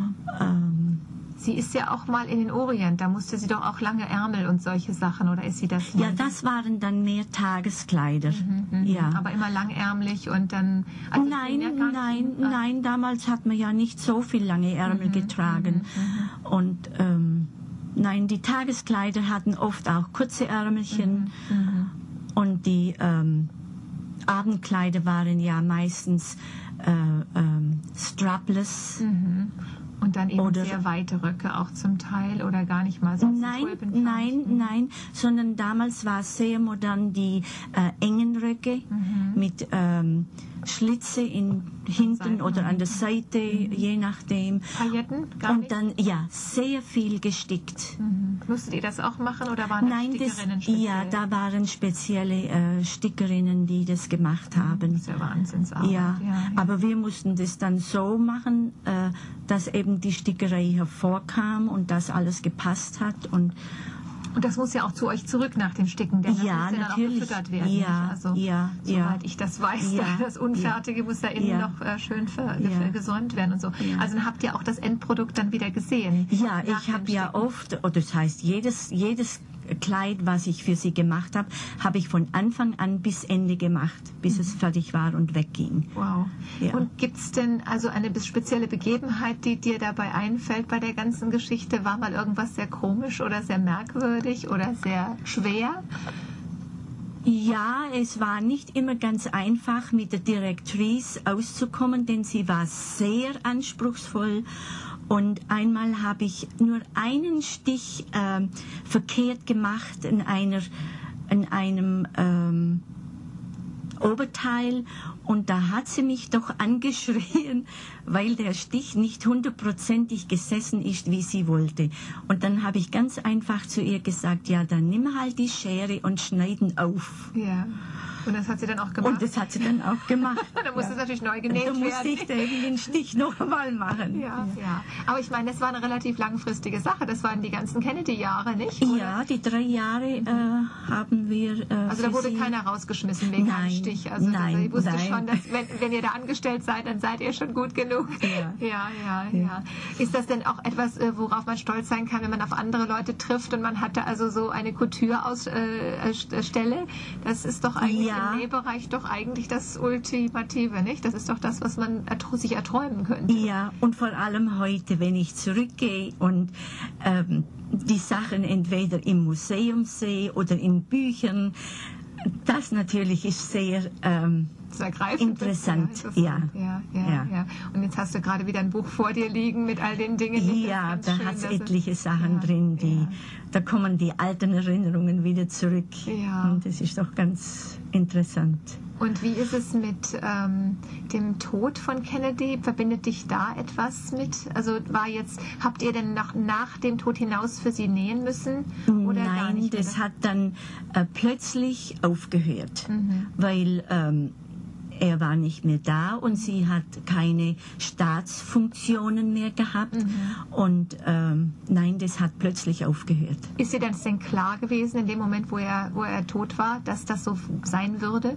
Ähm, Sie ist ja auch mal in den Orient, da musste sie doch auch lange Ärmel und solche Sachen, oder ist sie das nicht? ja, das waren dann mehr Tageskleider. Mhm, Ja. aber immer langärmlich und dann... also Nein, viel mehr gar nein, nicht- Ah, nein, damals hat man ja nicht so viel lange Ärmel getragen. Und ähm, nein, die Tageskleider hatten oft auch kurze Ärmelchen. Und die ähm, Abendkleider waren ja meistens äh, ähm, strapless. Und dann eben Oder- sehr weite Röcke auch zum Teil oder gar nicht mal so Nein, tulpenfarbig. nein, nein, sondern damals war es sehr modern die äh, engen Röcke mit ähm, Schlitze in hinten Seiten. oder an der Seite, je nachdem. Pailletten? Gar Und nicht? dann, ja, sehr viel gestickt. Mhm. Musstet ihr das auch machen oder waren Nein, das das, Stickerinnen speziell? ja, da waren spezielle äh, Stickerinnen, die das gemacht Das haben. ist ja Wahnsinnsarbeit. Ja, ja, ja. aber wir mussten das dann so machen, äh, dass eben die Stickerei hervorkam und das alles gepasst hat. Und Und das muss ja auch zu euch zurück nach dem Sticken, denn das Ja, muss ja dann natürlich. auch gefüttert werden. Ja, nicht? Also, ja, soweit ja. ich das weiß, Ja, das Unfertige muss da innen ja. noch äh, schön ver Ja. ge- gesäumt werden und so. Ja. Also dann habt ihr auch das Endprodukt dann wieder gesehen. ja, nach ich dem habe ja Sticken. oft, oder das heißt, jedes, jedes Kleid, was ich für sie gemacht habe, habe ich von Anfang an bis Ende gemacht, bis es fertig war und wegging. Wow. Ja. Und gibt es denn also eine bis- spezielle Begebenheit, die dir dabei einfällt bei der ganzen Geschichte? War mal irgendwas sehr komisch oder sehr merkwürdig oder sehr schwer? Ja, es war nicht immer ganz einfach, mit der Direktrice auszukommen, denn sie war sehr anspruchsvoll. Und einmal habe ich nur einen Stich ähm, verkehrt gemacht in, einer, in einem ähm, Oberteil und da hat sie mich doch angeschrien, weil der Stich nicht hundertprozentig gesessen ist, wie sie wollte. Und dann habe ich ganz einfach zu ihr gesagt, ja, dann nimm halt die Schere und schneiden auf. Ja. Und das hat sie dann auch gemacht? Und das hat sie dann auch gemacht. Dann musste es natürlich neu Da genäht musste werden. ich den, den Stich noch einmal machen. Ja, ja. Aber ich meine, das war eine relativ langfristige Sache. Das waren die ganzen Kennedy-Jahre, nicht? Oder? Ja, die drei Jahre äh, haben wir. Äh, Also da für wurde sie- keiner rausgeschmissen wegen einem Nein, Stich. Also nein, das, ich wusste nein. schon, dass wenn, wenn ihr da angestellt seid, dann seid ihr schon gut genug. Ja. ja, ja, ja. Ist das denn auch etwas, äh, worauf man stolz sein kann, wenn man auf andere Leute trifft und man hatte also so eine Couture-Stelle? Das ist doch eigentlich Ja. im Nähbereich doch eigentlich das Ultimative, nicht? Das ist doch das, was man ertr- sich erträumen könnte. Ja, und vor allem heute, wenn ich zurückgehe und ähm, die Sachen entweder im Museum sehe oder in Büchern, das natürlich ist sehr ähm, Das ist ergreifend. Interessant, interessant. ja. ja, Ja, ja. ja. Und jetzt hast du gerade wieder ein Buch vor dir liegen mit all den Dingen. Die Ja, da hat es etliche es, Sachen ja, drin, die, ja. da kommen die alten Erinnerungen wieder zurück. Ja. Und das ist doch ganz interessant. Und wie ist es mit ähm, dem Tod von Kennedy? Verbindet dich da etwas mit? Also war jetzt, habt ihr denn nach, nach dem Tod hinaus für sie nähen müssen? Oder gar Nein, nicht mehr? das hat dann äh, plötzlich aufgehört, Mhm. weil ähm, er war nicht mehr da und sie hat keine Staatsfunktionen mehr gehabt. Mhm. Und ähm, nein, das hat plötzlich aufgehört. Ist dir das denn klar gewesen in dem Moment, wo er, wo er tot war, dass das so sein würde?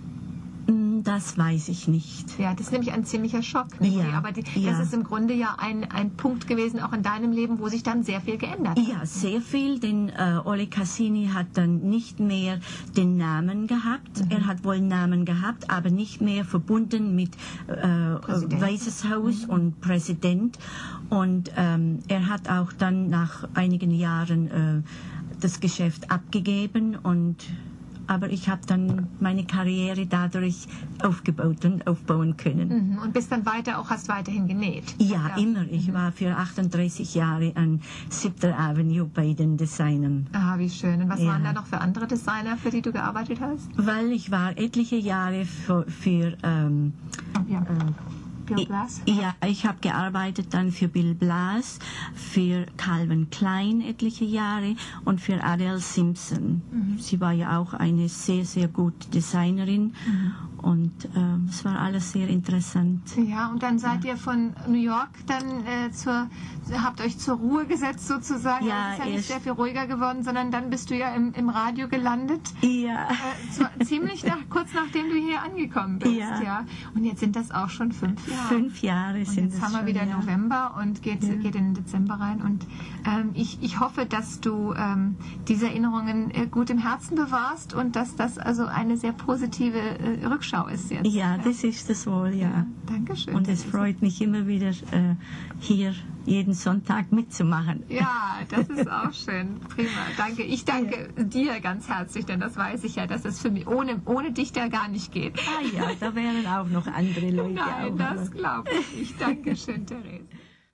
Das weiß ich nicht. Ja, das ist nämlich ein ziemlicher Schock. Nicht? Ja, Aber die, ja. das ist im Grunde ja ein, ein Punkt gewesen, auch in deinem Leben, wo sich dann sehr viel geändert hat. Ja, sehr viel, denn äh, Ole Cassini hat dann nicht mehr den Namen gehabt. Mhm. Er hat wohl einen Namen gehabt, aber nicht mehr verbunden mit äh, Weißes Haus mhm. und Präsident. Und ähm, er hat auch dann nach einigen Jahren äh, das Geschäft abgegeben und aber ich habe dann meine Karriere dadurch aufgebaut und aufbauen können. Mhm. Und bist dann weiter, auch hast weiterhin genäht? Ja, ja. immer. Ich mhm. war für achtunddreißig Jahre an siebter Avenue bei den Designern. Ah, wie schön. Und was Ja. waren da noch für andere Designer, für die du gearbeitet hast? Weil ich war etliche Jahre für, für ähm, Ja. äh, Bill Blass? Ja, ich habe gearbeitet dann für Bill Blass, für Calvin Klein etliche Jahre und für Adele Simpson. Mhm. Sie war ja auch eine sehr, sehr gute Designerin mhm. und ähm, es war alles sehr interessant. Ja, und dann seid ja. ihr von New York dann äh, zur, habt euch zur Ruhe gesetzt sozusagen. Ja, es ist ja nicht erst- sehr viel ruhiger geworden, sondern dann bist du ja im, im Radio gelandet. Ja. Äh, so, ziemlich nach, kurz nachdem du hier angekommen bist. Ja. Ja. Und jetzt sind das auch schon fünf Jahre. Fünf Jahre Und sind jetzt es haben wir schon, wieder ja. November und geht, Ja. geht in den Dezember rein. Und ähm, ich, ich hoffe, dass du ähm, diese Erinnerungen äh, gut im Herzen bewahrst und dass das also eine sehr positive äh, Rückschau ist jetzt. Ja, das ist es wohl, ja. Ja, Dankeschön. Und es freut mich immer wieder, äh, hier jeden Sonntag mitzumachen. Ja, das ist auch schön. Prima. Danke. Ich danke ja. dir ganz herzlich, denn das weiß ich ja, dass es für mich ohne, ohne dich da gar nicht geht. Ah ja, da wären auch noch andere Leute. Nein, auch, das glaube ich. Ich danke schön, Therese.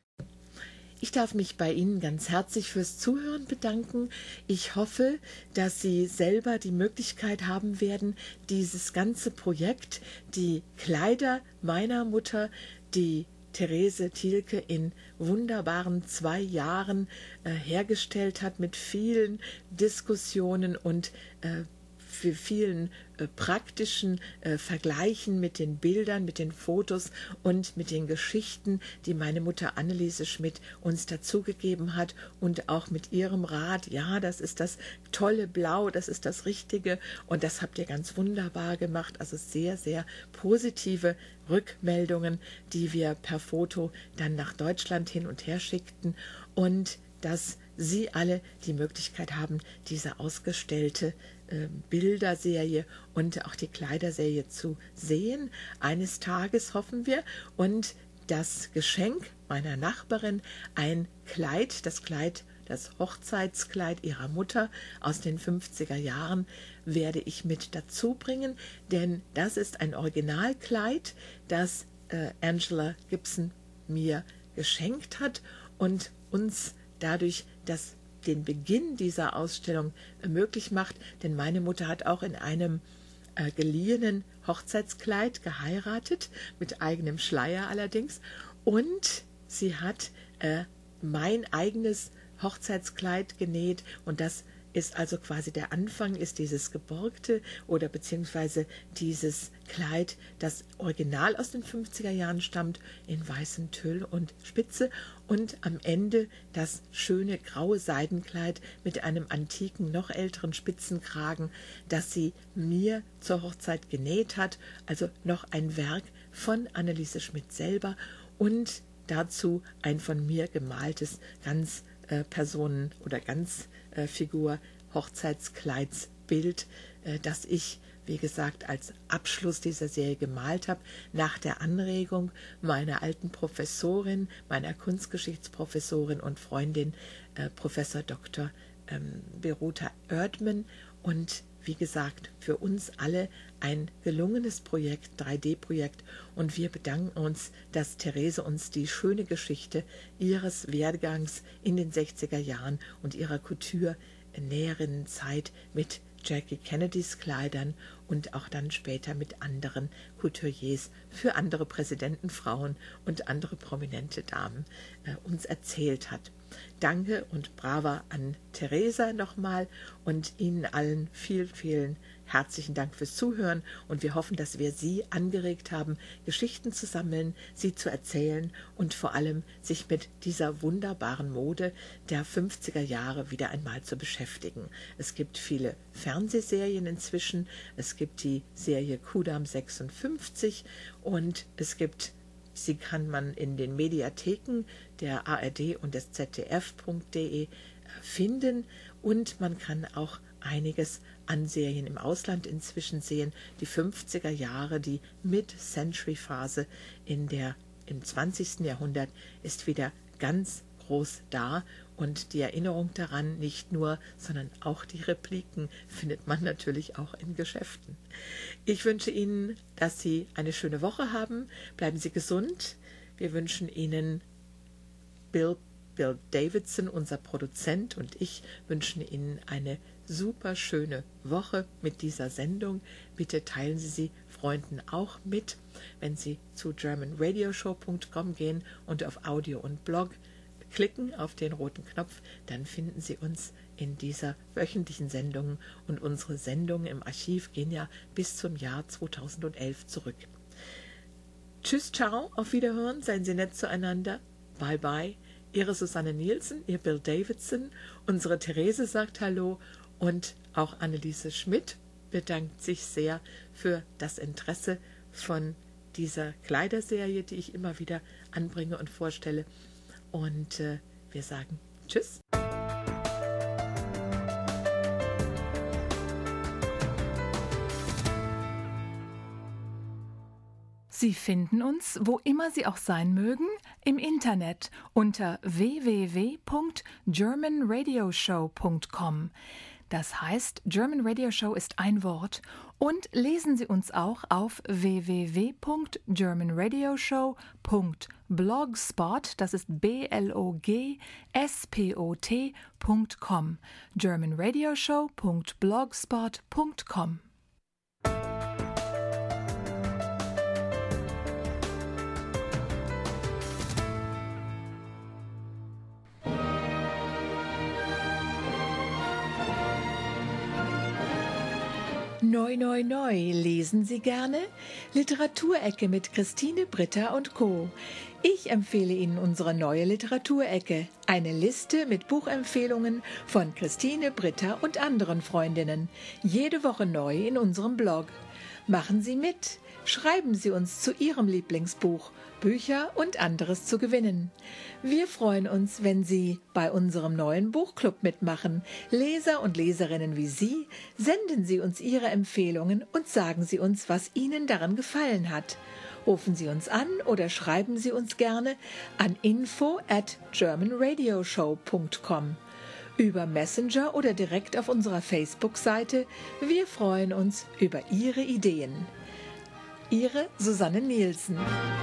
Ich darf mich bei Ihnen ganz herzlich fürs Zuhören bedanken. Ich hoffe, dass Sie selber die Möglichkeit haben werden, dieses ganze Projekt, die Kleider meiner Mutter, die Therese Thielke in wunderbaren zwei Jahren äh, hergestellt hat, mit vielen Diskussionen und äh, für vielen äh, praktischen äh, Vergleichen mit den Bildern, mit den Fotos und mit den Geschichten, die meine Mutter Anneliese Schmidt uns dazugegeben hat und auch mit ihrem Rat, ja, das ist das tolle Blau, das ist das Richtige und das habt ihr ganz wunderbar gemacht. Also sehr, sehr positive Rückmeldungen, die wir per Foto dann nach Deutschland hin und her schickten und dass Sie alle die Möglichkeit haben, diese ausgestellte äh, Bilderserie und auch die Kleiderserie zu sehen. Eines Tages hoffen wir. Und das Geschenk meiner Nachbarin, ein Kleid, das Kleid, das Hochzeitskleid ihrer Mutter aus den fünfziger Jahren, werde ich mit dazu bringen, denn das ist ein Originalkleid, das äh, Angela Gibson mir geschenkt hat und uns dadurch, dass den Beginn dieser Ausstellung äh, möglich macht, denn meine Mutter hat auch in einem äh, geliehenen Hochzeitskleid geheiratet, mit eigenem Schleier allerdings, und sie hat äh, mein eigenes Hochzeitskleid genäht und das ist also quasi der Anfang, ist dieses geborgte oder beziehungsweise dieses Kleid, das original aus den fünfziger Jahren stammt, in weißem Tüll und Spitze und am Ende das schöne graue Seidenkleid mit einem antiken, noch älteren Spitzenkragen, das sie mir zur Hochzeit genäht hat, also noch ein Werk von Anneliese Schmidt selber und dazu ein von mir gemaltes ganz äh, Personen- oder ganz äh, Figur Hochzeitskleidsbild, äh, das ich, wie gesagt, als Abschluss dieser Serie gemalt habe, nach der Anregung meiner alten Professorin, meiner Kunstgeschichtsprofessorin und Freundin, äh, Professor Doktor Ähm, Beruta Oerdmann und wie gesagt, für uns alle ein gelungenes Projekt, drei D Projekt, und wir bedanken uns, dass Therese uns die schöne Geschichte ihres Werdegangs in den sechziger Jahren und ihrer Couture näheren Zeit mit Jackie Kennedys Kleidern und auch dann später mit anderen Couturiers für andere Präsidentenfrauen und andere prominente Damen äh, uns erzählt hat. Danke und brava an Theresa nochmal und Ihnen allen vielen, vielen herzlichen Dank fürs Zuhören, und wir hoffen, dass wir Sie angeregt haben, Geschichten zu sammeln, sie zu erzählen und vor allem sich mit dieser wunderbaren Mode der fünfziger Jahre wieder einmal zu beschäftigen. Es gibt viele Fernsehserien inzwischen, es gibt die Serie Kudam sechsundfünfzig und es gibt Sie kann man in den Mediatheken der A R D und des Z D F punkt de finden, und man kann auch einiges an Serien im Ausland inzwischen sehen. Die fünfziger Jahre, die Mid-Century-Phase in der, im zwanzigsten Jahrhundert ist wieder ganz groß da, und die Erinnerung daran nicht nur, sondern auch die Repliken findet man natürlich auch in Geschäften. Ich wünsche Ihnen, dass Sie eine schöne Woche haben. Bleiben Sie gesund. Wir wünschen Ihnen, Bill, Bill Davidson, unser Produzent, und ich wünschen Ihnen eine super schöne Woche mit dieser Sendung. Bitte teilen Sie sie Freunden auch mit, wenn Sie zu german radio show punkt com gehen und auf Audio und Blog klicken auf den roten Knopf, dann finden Sie uns in dieser wöchentlichen Sendung, und unsere Sendungen im Archiv gehen ja bis zum Jahr zweitausendelf zurück. Tschüss, ciao, auf Wiederhören, seien Sie nett zueinander, bye bye, Ihre Susanne Nielsen, Ihr Bill Davidson, unsere Therese sagt Hallo, und auch Anneliese Schmidt bedankt sich sehr für das Interesse von dieser Kleiderserie, die ich immer wieder anbringe und vorstelle. Und äh, wir sagen Tschüss. Sie finden uns, wo immer Sie auch sein mögen, im Internet unter w w w punkt german radio show punkt com. Das heißt, German Radio Show ist ein Wort, und lesen Sie uns auch auf w w w punkt german radio show punkt blogspot, das ist B L O G S P O T punkt com, german radio show punkt blogspot punkt com. Neu, neu, neu. Lesen Sie gerne? Literaturecke mit Christine Britta und Co. Ich empfehle Ihnen unsere neue Literaturecke. Eine Liste mit Buchempfehlungen von Christine Britta und anderen Freundinnen. Jede Woche neu in unserem Blog. Machen Sie mit. Schreiben Sie uns zu Ihrem Lieblingsbuch, Bücher und anderes zu gewinnen. Wir freuen uns, wenn Sie bei unserem neuen Buchclub mitmachen. Leser und Leserinnen wie Sie, senden Sie uns Ihre Empfehlungen und sagen Sie uns, was Ihnen daran gefallen hat. Rufen Sie uns an oder schreiben Sie uns gerne an info at german radio show punkt com. Über Messenger oder direkt auf unserer Facebook-Seite. Wir freuen uns über Ihre Ideen. Ihre Susanne Nielsen.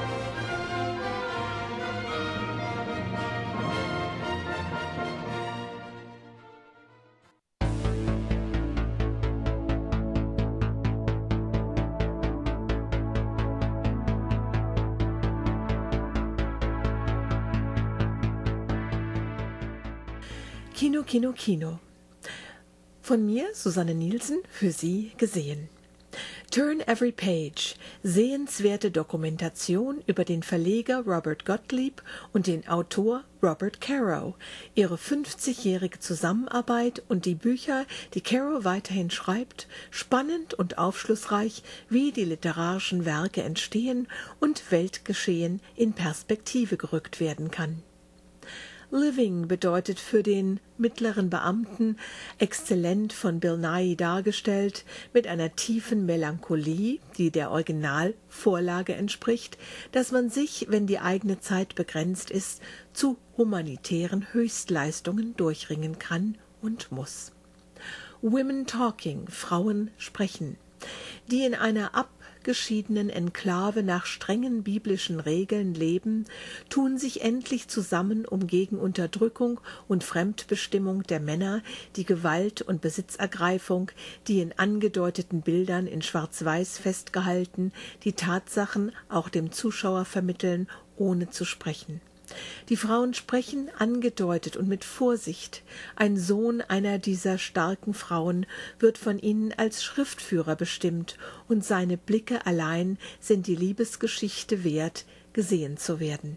Kino, Kino, Kino. Von mir, Susanne Nielsen, für Sie gesehen. Turn Every Page, sehenswerte Dokumentation über den Verleger Robert Gottlieb und den Autor Robert Caro, ihre fünfzigjährige Zusammenarbeit und die Bücher, die Caro weiterhin schreibt, spannend und aufschlussreich, wie die literarischen Werke entstehen und Weltgeschehen in Perspektive gerückt werden kann. Living bedeutet für den mittleren Beamten, exzellent von Bill Nighy dargestellt, mit einer tiefen Melancholie, die der Originalvorlage entspricht, dass man sich, wenn die eigene Zeit begrenzt ist, zu humanitären Höchstleistungen durchringen kann und muss. Women Talking, Frauen sprechen. die in einer abgeschiedenen Enklave nach strengen biblischen Regeln leben, tun sich endlich zusammen, um gegen Unterdrückung und Fremdbestimmung der Männer, die Gewalt und Besitzergreifung, die in angedeuteten Bildern in Schwarz-Weiß festgehalten, die Tatsachen auch dem Zuschauer vermitteln, ohne zu sprechen. Die Frauen sprechen angedeutet und mit Vorsicht. Ein Sohn einer dieser starken Frauen wird von ihnen als Schriftführer bestimmt, und seine Blicke allein sind die Liebesgeschichte wert, gesehen zu werden.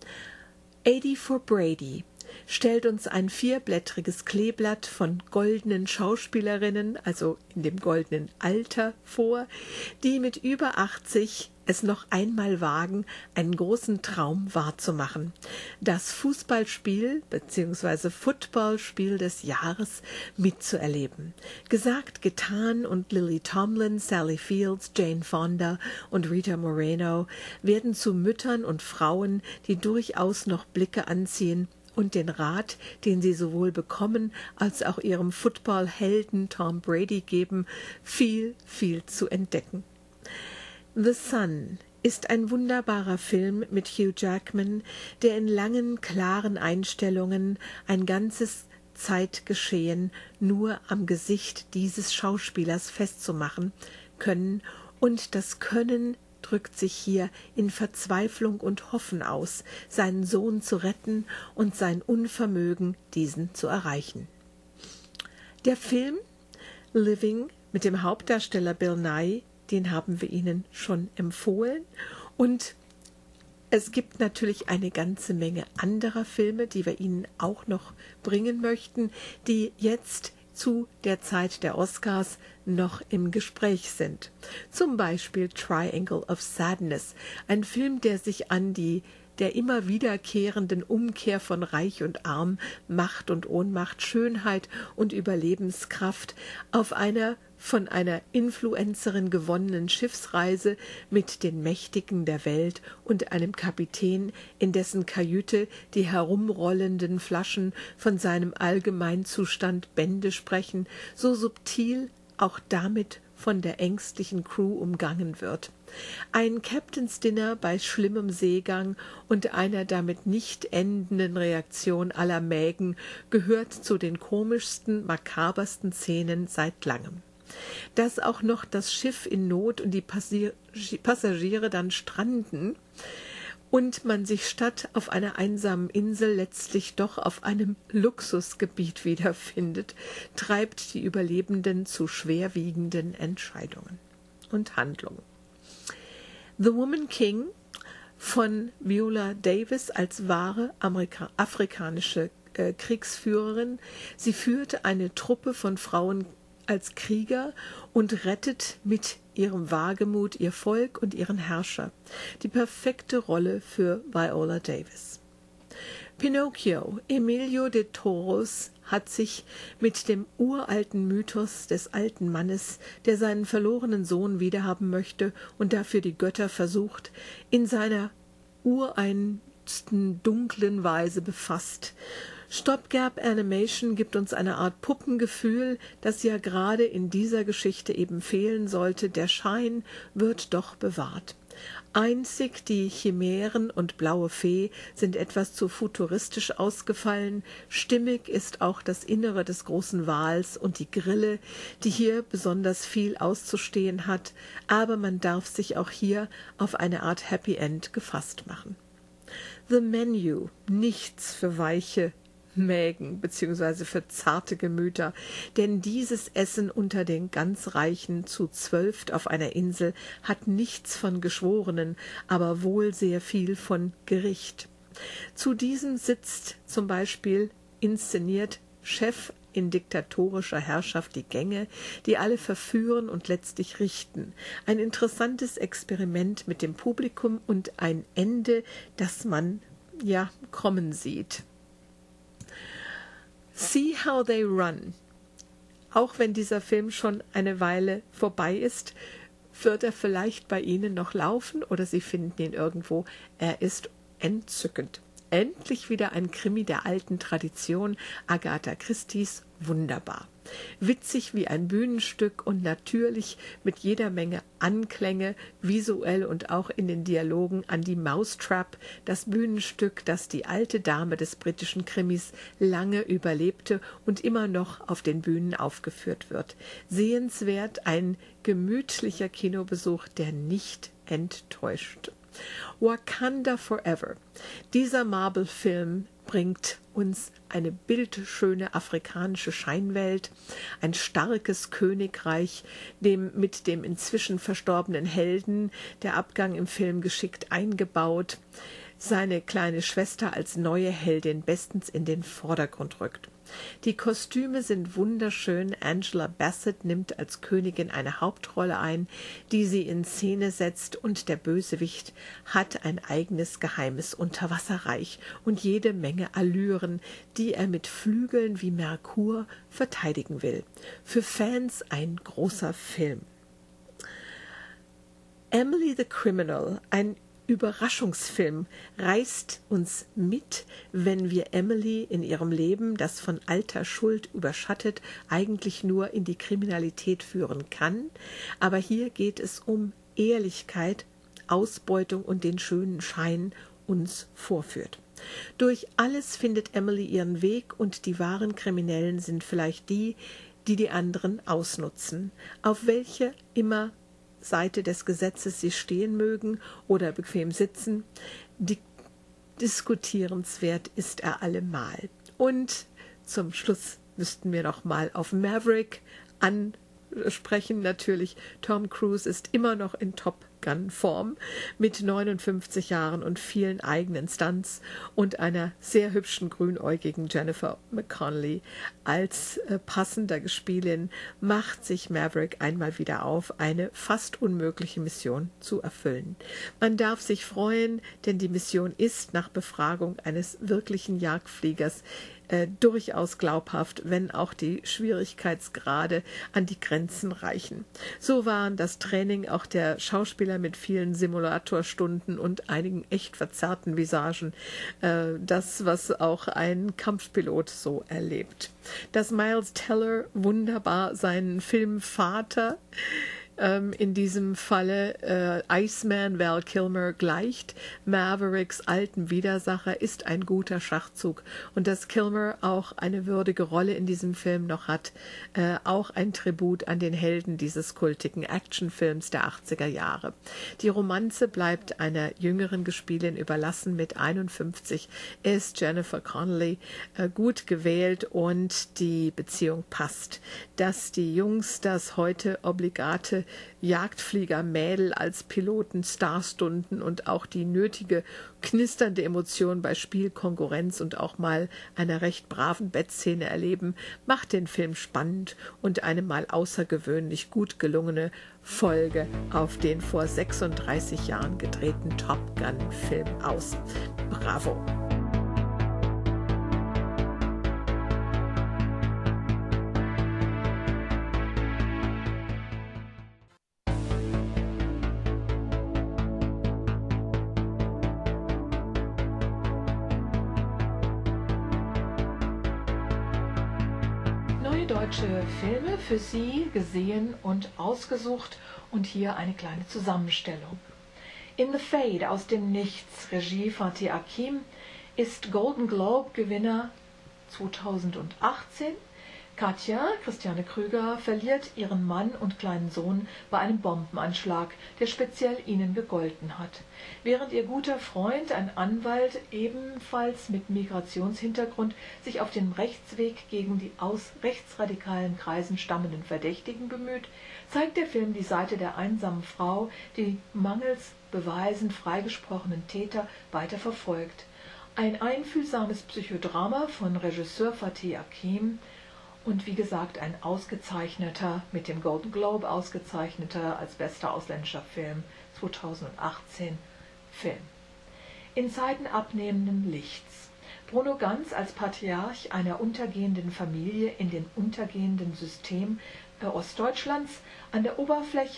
eighty for Brady stellt uns ein vierblättriges Kleeblatt von goldenen Schauspielerinnen, also in dem goldenen Alter, vor, die mit über achtzig es noch einmal wagen, einen großen Traum wahrzumachen: das Fußballspiel bzw. Footballspiel des Jahres mitzuerleben. Gesagt, getan, und Lily Tomlin, Sally Fields, Jane Fonda und Rita Moreno werden zu Müttern und Frauen, die durchaus noch Blicke anziehen und den Rat, den sie sowohl bekommen als auch ihrem Football-Helden Tom Brady geben, viel, viel zu entdecken. The Sun ist ein wunderbarer Film mit Hugh Jackman, der in langen, klaren Einstellungen ein ganzes Zeitgeschehen nur am Gesicht dieses Schauspielers festzumachen können, und das Können drückt sich hier in Verzweiflung und Hoffen aus, seinen Sohn zu retten und sein Unvermögen, diesen zu erreichen. Der Film Living mit dem Hauptdarsteller Bill Nighy, den haben wir Ihnen schon empfohlen, und es gibt natürlich eine ganze Menge anderer Filme, die wir Ihnen auch noch bringen möchten, die jetzt zu der Zeit der Oscars noch im Gespräch sind. Zum Beispiel Triangle of Sadness, ein Film, der sich an die der immer wiederkehrenden Umkehr von Reich und Arm, Macht und Ohnmacht, Schönheit und Überlebenskraft auf einer von einer Influencerin gewonnenen Schiffsreise mit den Mächtigen der Welt und einem Kapitän, in dessen Kajüte die herumrollenden Flaschen von seinem Allgemeinzustand Bände sprechen, so subtil auch damit von der ängstlichen Crew umgangen wird. Ein Captain's Dinner bei schlimmem Seegang und einer damit nicht endenden Reaktion aller Mägen gehört zu den komischsten, makabersten Szenen seit langem. Dass auch noch das Schiff in Not und die Passagiere dann stranden und man sich statt auf einer einsamen Insel letztlich doch auf einem Luxusgebiet wiederfindet, treibt die Überlebenden zu schwerwiegenden Entscheidungen und Handlungen. The Woman King von Viola Davis als wahre Amerika- afrikanische äh, Kriegsführerin. Sie führt eine Truppe von Frauen als Krieger und rettet mit ihrem Wagemut ihr Volk und ihren Herrscher. Die perfekte Rolle für Viola Davis. Pinocchio, Emilio de Toros, hat sich mit dem uralten Mythos des alten Mannes, der seinen verlorenen Sohn wiederhaben möchte und dafür die Götter versucht, in seiner ureinsten dunklen Weise befasst. Stop-Gap Animation gibt uns eine Art Puppengefühl, das ja gerade in dieser Geschichte eben fehlen sollte. Der Schein wird doch bewahrt. Einzig die Chimären und Blaue Fee sind etwas zu futuristisch ausgefallen. Stimmig ist auch das Innere des großen Wals und die Grille, die hier besonders viel auszustehen hat, aber man darf sich auch hier auf eine Art Happy End gefasst machen. The Menu, nichts für weiche Mägen bzw. für zarte Gemüter, denn dieses Essen unter den ganz Reichen zu zwölft auf einer Insel hat nichts von Geschworenen, aber wohl sehr viel von Gericht. Zu diesem sitzt zum Beispiel inszeniert Chef in diktatorischer Herrschaft die Gänge, die alle verführen und letztlich richten. Ein interessantes Experiment mit dem Publikum und ein Ende, das man ja kommen sieht. See How They Run. Auch wenn dieser Film schon eine Weile vorbei ist, wird er vielleicht bei Ihnen noch laufen oder Sie finden ihn irgendwo. Er ist entzückend. Endlich wieder ein Krimi der alten Tradition, Agatha Christie's, wunderbar. Witzig wie ein Bühnenstück und natürlich mit jeder Menge Anklänge, visuell und auch in den Dialogen an die Mousetrap, das Bühnenstück, das die alte Dame des britischen Krimis lange überlebte und immer noch auf den Bühnen aufgeführt wird. Sehenswert, ein gemütlicher Kinobesuch, der nicht enttäuscht. Wakanda Forever. Dieser Marvel-Film bringt uns eine bildschöne afrikanische Scheinwelt, ein starkes Königreich, dem mit dem inzwischen verstorbenen Helden der Abgang im Film geschickt eingebaut, seine kleine Schwester als neue Heldin bestens in den Vordergrund rückt. Die Kostüme sind wunderschön. Angela Bassett nimmt als Königin eine Hauptrolle ein, die sie in Szene setzt, und der Bösewicht hat ein eigenes geheimes Unterwasserreich und jede Menge Allüren, die er mit Flügeln wie Merkur verteidigen will. Für Fans ein großer Film. Emily the Criminal, ein Überraschungsfilm, reißt uns mit, wenn wir Emily in ihrem Leben, das von alter Schuld überschattet, eigentlich nur in die Kriminalität führen kann. Aber hier geht es um Ehrlichkeit, Ausbeutung und den schönen Schein uns vorführt. Durch alles findet Emily ihren Weg und die wahren Kriminellen sind vielleicht die, die die anderen ausnutzen, auf welche immer Seite des Gesetzes sie stehen mögen oder bequem sitzen. Die, diskutierenswert ist er allemal. Und zum Schluss müssten wir noch mal auf Maverick ansprechen. Natürlich, Tom Cruise ist immer noch in Top Gun Form mit neunundfünfzig Jahren und vielen eigenen Stunts und einer sehr hübschen grünäugigen Jennifer McConnelly als äh, passender Gespielin macht sich Maverick einmal wieder auf, eine fast unmögliche Mission zu erfüllen. Man darf sich freuen, denn die Mission ist nach Befragung eines wirklichen Jagdfliegers Äh, durchaus glaubhaft, wenn auch die Schwierigkeitsgrade an die Grenzen reichen. So waren das Training auch der Schauspieler mit vielen Simulatorstunden und einigen echt verzerrten Visagen äh, das, was auch ein Kampfpilot so erlebt. Dass Miles Teller wunderbar seinen Filmvater Ähm, in diesem Falle äh, Iceman Val Kilmer gleicht Mavericks alten Widersacher, ist ein guter Schachzug. Und dass Kilmer auch eine würdige Rolle in diesem Film noch hat, äh, auch ein Tribut an den Helden dieses kultigen Actionfilms der achtziger Jahre. Die Romanze bleibt einer jüngeren Gespielin überlassen. Mit einundfünfzig ist Jennifer Connelly äh, gut gewählt und die Beziehung passt. Dass die Jungs das heute obligate Jagdflieger-Mädel als Piloten Starstunden und auch die nötige knisternde Emotion bei Spielkonkurrenz und auch mal einer recht braven Bettszene erleben, macht den Film spannend und eine mal außergewöhnlich gut gelungene Folge auf den vor sechsunddreißig Jahren gedrehten Top Gun-Film aus. Bravo! Deutsche Filme für Sie gesehen und ausgesucht und hier eine kleine Zusammenstellung. In the Fade aus dem Nichts, Regie Fatih Akin, ist Golden Globe Gewinner zweitausendachtzehn. Katja, Christiane Krüger, verliert ihren Mann und kleinen Sohn bei einem Bombenanschlag, der speziell ihnen gegolten hat. Während ihr guter Freund, ein Anwalt, ebenfalls mit Migrationshintergrund, sich auf dem Rechtsweg gegen die aus rechtsradikalen Kreisen stammenden Verdächtigen bemüht, zeigt der Film die Seite der einsamen Frau, die mangels Beweisen freigesprochenen Täter weiter verfolgt. Ein einfühlsames Psychodrama von Regisseur Fatih Akin, und wie gesagt, ein ausgezeichneter, mit dem Golden Globe ausgezeichneter als bester ausländischer Film zweitausendachtzehn Film. In Zeiten abnehmenden Lichts. Bruno Ganz als Patriarch einer untergehenden Familie in dem untergehenden System Ostdeutschlands, an der Oberfläche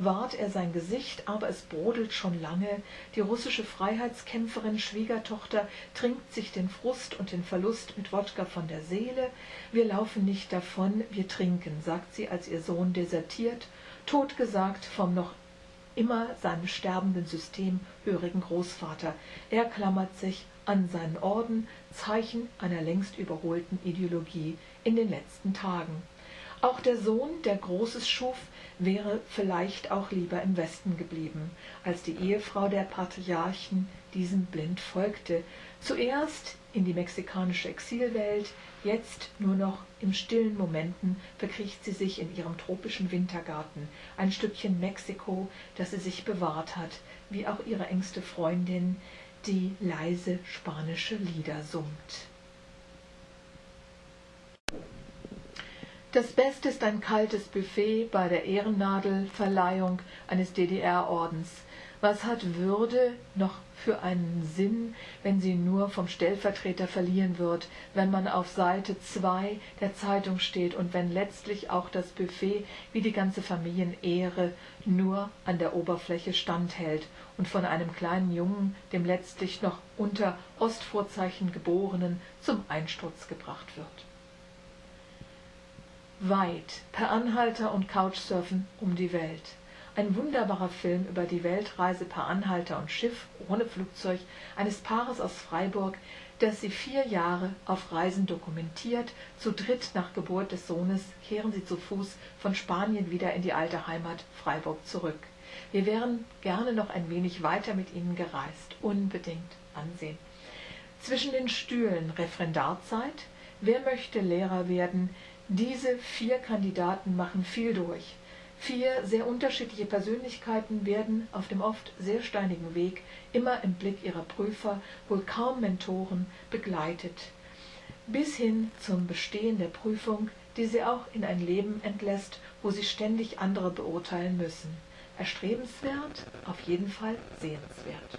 wahrt er sein Gesicht, aber es brodelt schon lange. Die russische Freiheitskämpferin, Schwiegertochter, trinkt sich den Frust und den Verlust mit Wodka von der Seele. Wir laufen nicht davon, wir trinken, sagt sie, als ihr Sohn desertiert, totgesagt vom noch immer seinem sterbenden System hörigen Großvater. Er klammert sich an seinen Orden, Zeichen einer längst überholten Ideologie in den letzten Tagen. Auch der Sohn, der Großes schuf, wäre vielleicht auch lieber im Westen geblieben, als die Ehefrau der Patriarchen diesem blind folgte. Zuerst in die mexikanische Exilwelt, jetzt nur noch in stillen Momenten verkriecht sie sich in ihrem tropischen Wintergarten, ein Stückchen Mexiko, das sie sich bewahrt hat, wie auch ihre engste Freundin, die leise spanische Lieder summt. Das Beste ist ein kaltes Buffet bei der Ehrennadelverleihung eines D D R-Ordens. Was hat Würde noch für einen Sinn, wenn sie nur vom Stellvertreter verliehen wird, wenn man auf Seite zwei der Zeitung steht und wenn letztlich auch das Buffet wie die ganze Familienehre nur an der Oberfläche standhält und von einem kleinen Jungen, dem letztlich noch unter Ostvorzeichen Geborenen, zum Einsturz gebracht wird. Weit, per Anhalter und Couchsurfen um die Welt. Ein wunderbarer Film über die Weltreise per Anhalter und Schiff ohne Flugzeug eines Paares aus Freiburg, das sie vier Jahre auf Reisen dokumentiert. Zu dritt nach Geburt des Sohnes kehren sie zu Fuß von Spanien wieder in die alte Heimat Freiburg zurück. Wir wären gerne noch ein wenig weiter mit ihnen gereist. Unbedingt ansehen. Zwischen den Stühlen Referendarzeit. Wer möchte Lehrer werden? Diese vier Kandidaten machen viel durch. Vier sehr unterschiedliche Persönlichkeiten werden auf dem oft sehr steinigen Weg immer im Blick ihrer Prüfer, wohl kaum Mentoren, begleitet. Bis hin zum Bestehen der Prüfung, die sie auch in ein Leben entlässt, wo sie ständig andere beurteilen müssen. Erstrebenswert, auf jeden Fall sehenswert.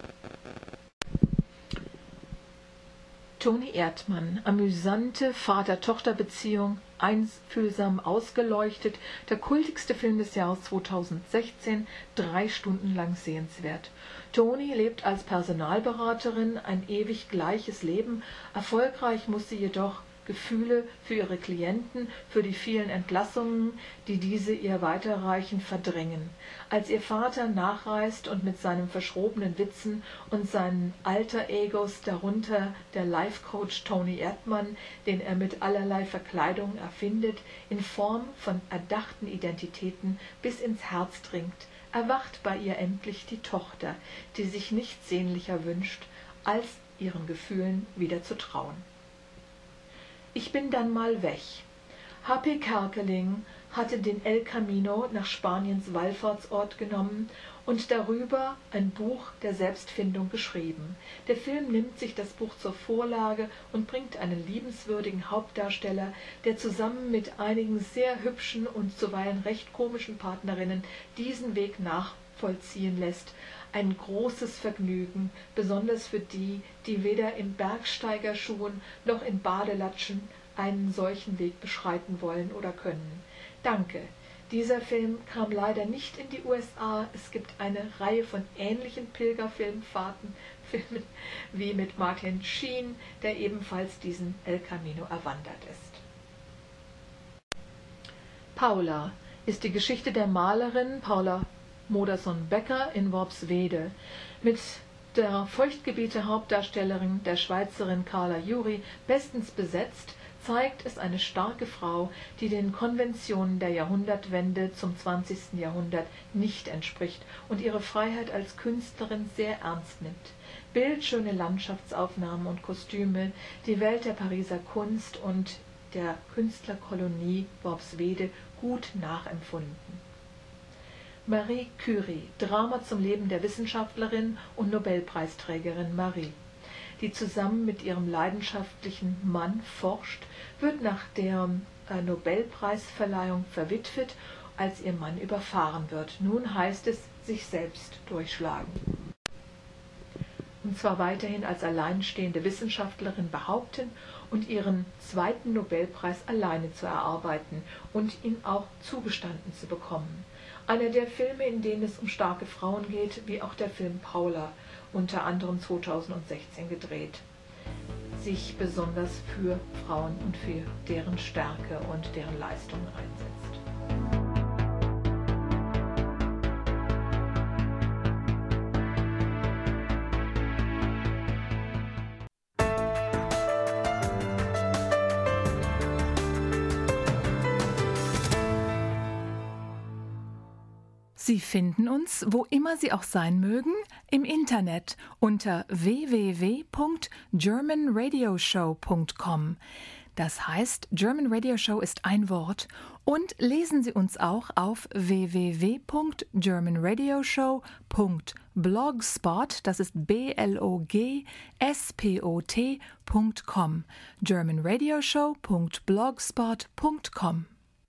Toni Erdmann, amüsante Vater-Tochter-Beziehung, einfühlsam ausgeleuchtet, der kultigste Film des Jahres zweitausendsechzehn, drei Stunden lang sehenswert. Toni lebt als Personalberaterin ein ewig gleiches Leben, erfolgreich muss sie jedoch Gefühle für ihre Klienten, für die vielen Entlassungen, die diese ihr weiterreichen, verdrängen. Als ihr Vater nachreist und mit seinen verschrobenen Witzen und seinen Alter-Egos, darunter der Life-Coach Toni Erdmann, den er mit allerlei Verkleidungen erfindet, in Form von erdachten Identitäten bis ins Herz dringt, erwacht bei ihr endlich die Tochter, die sich nichts sehnlicher wünscht, als ihren Gefühlen wieder zu trauen. Ich bin dann mal weg. H P Kerkeling hatte den El Camino nach Spaniens Wallfahrtsort genommen und darüber ein Buch der Selbstfindung geschrieben. Der Film nimmt sich das Buch zur Vorlage und bringt einen liebenswürdigen Hauptdarsteller, der zusammen mit einigen sehr hübschen und zuweilen recht komischen Partnerinnen diesen Weg nachvollziehen lässt. Ein großes Vergnügen, besonders für die, die weder in Bergsteigerschuhen noch in Badelatschen einen solchen Weg beschreiten wollen oder können. Danke. Dieser Film kam leider nicht in die U S A. Es gibt eine Reihe von ähnlichen Pilgerfilmfahrten, Filmen wie mit Martin Sheen, der ebenfalls diesen El Camino erwandert ist. Paula ist die Geschichte der Malerin Paula Modersohn-Becker in Worpswede mit der Feuchtgebiete-Hauptdarstellerin, der Schweizerin Carla Juri, bestens besetzt, zeigt es eine starke Frau, die den Konventionen der Jahrhundertwende zum zwanzigsten Jahrhundert nicht entspricht und ihre Freiheit als Künstlerin sehr ernst nimmt. Bildschöne Landschaftsaufnahmen und Kostüme, die Welt der Pariser Kunst und der Künstlerkolonie Worpswede gut nachempfunden. Marie Curie, Drama zum Leben der Wissenschaftlerin und Nobelpreisträgerin Marie, die zusammen mit ihrem leidenschaftlichen Mann forscht, wird nach der äh, Nobelpreisverleihung verwitwet, als ihr Mann überfahren wird. Nun heißt es, sich selbst durchschlagen. und zwar weiterhin als alleinstehende Wissenschaftlerin behaupten und ihren zweiten Nobelpreis alleine zu erarbeiten und ihn auch zugestanden zu bekommen. Einer der Filme, in denen es um starke Frauen geht, wie auch der Film Paula, unter anderem zweitausendsechzehn gedreht, sich besonders für Frauen und für deren Stärke und deren Leistungen einsetzt. Sie finden uns, wo immer Sie auch sein mögen, im Internet unter w w w punkt german radio show punkt com. Das heißt, German Radio Show ist ein Wort. Und lesen Sie uns auch auf w w w punkt german radio show punkt blogspot, das ist B L O G S P O T punkt com, german radio show punkt blogspot punkt com.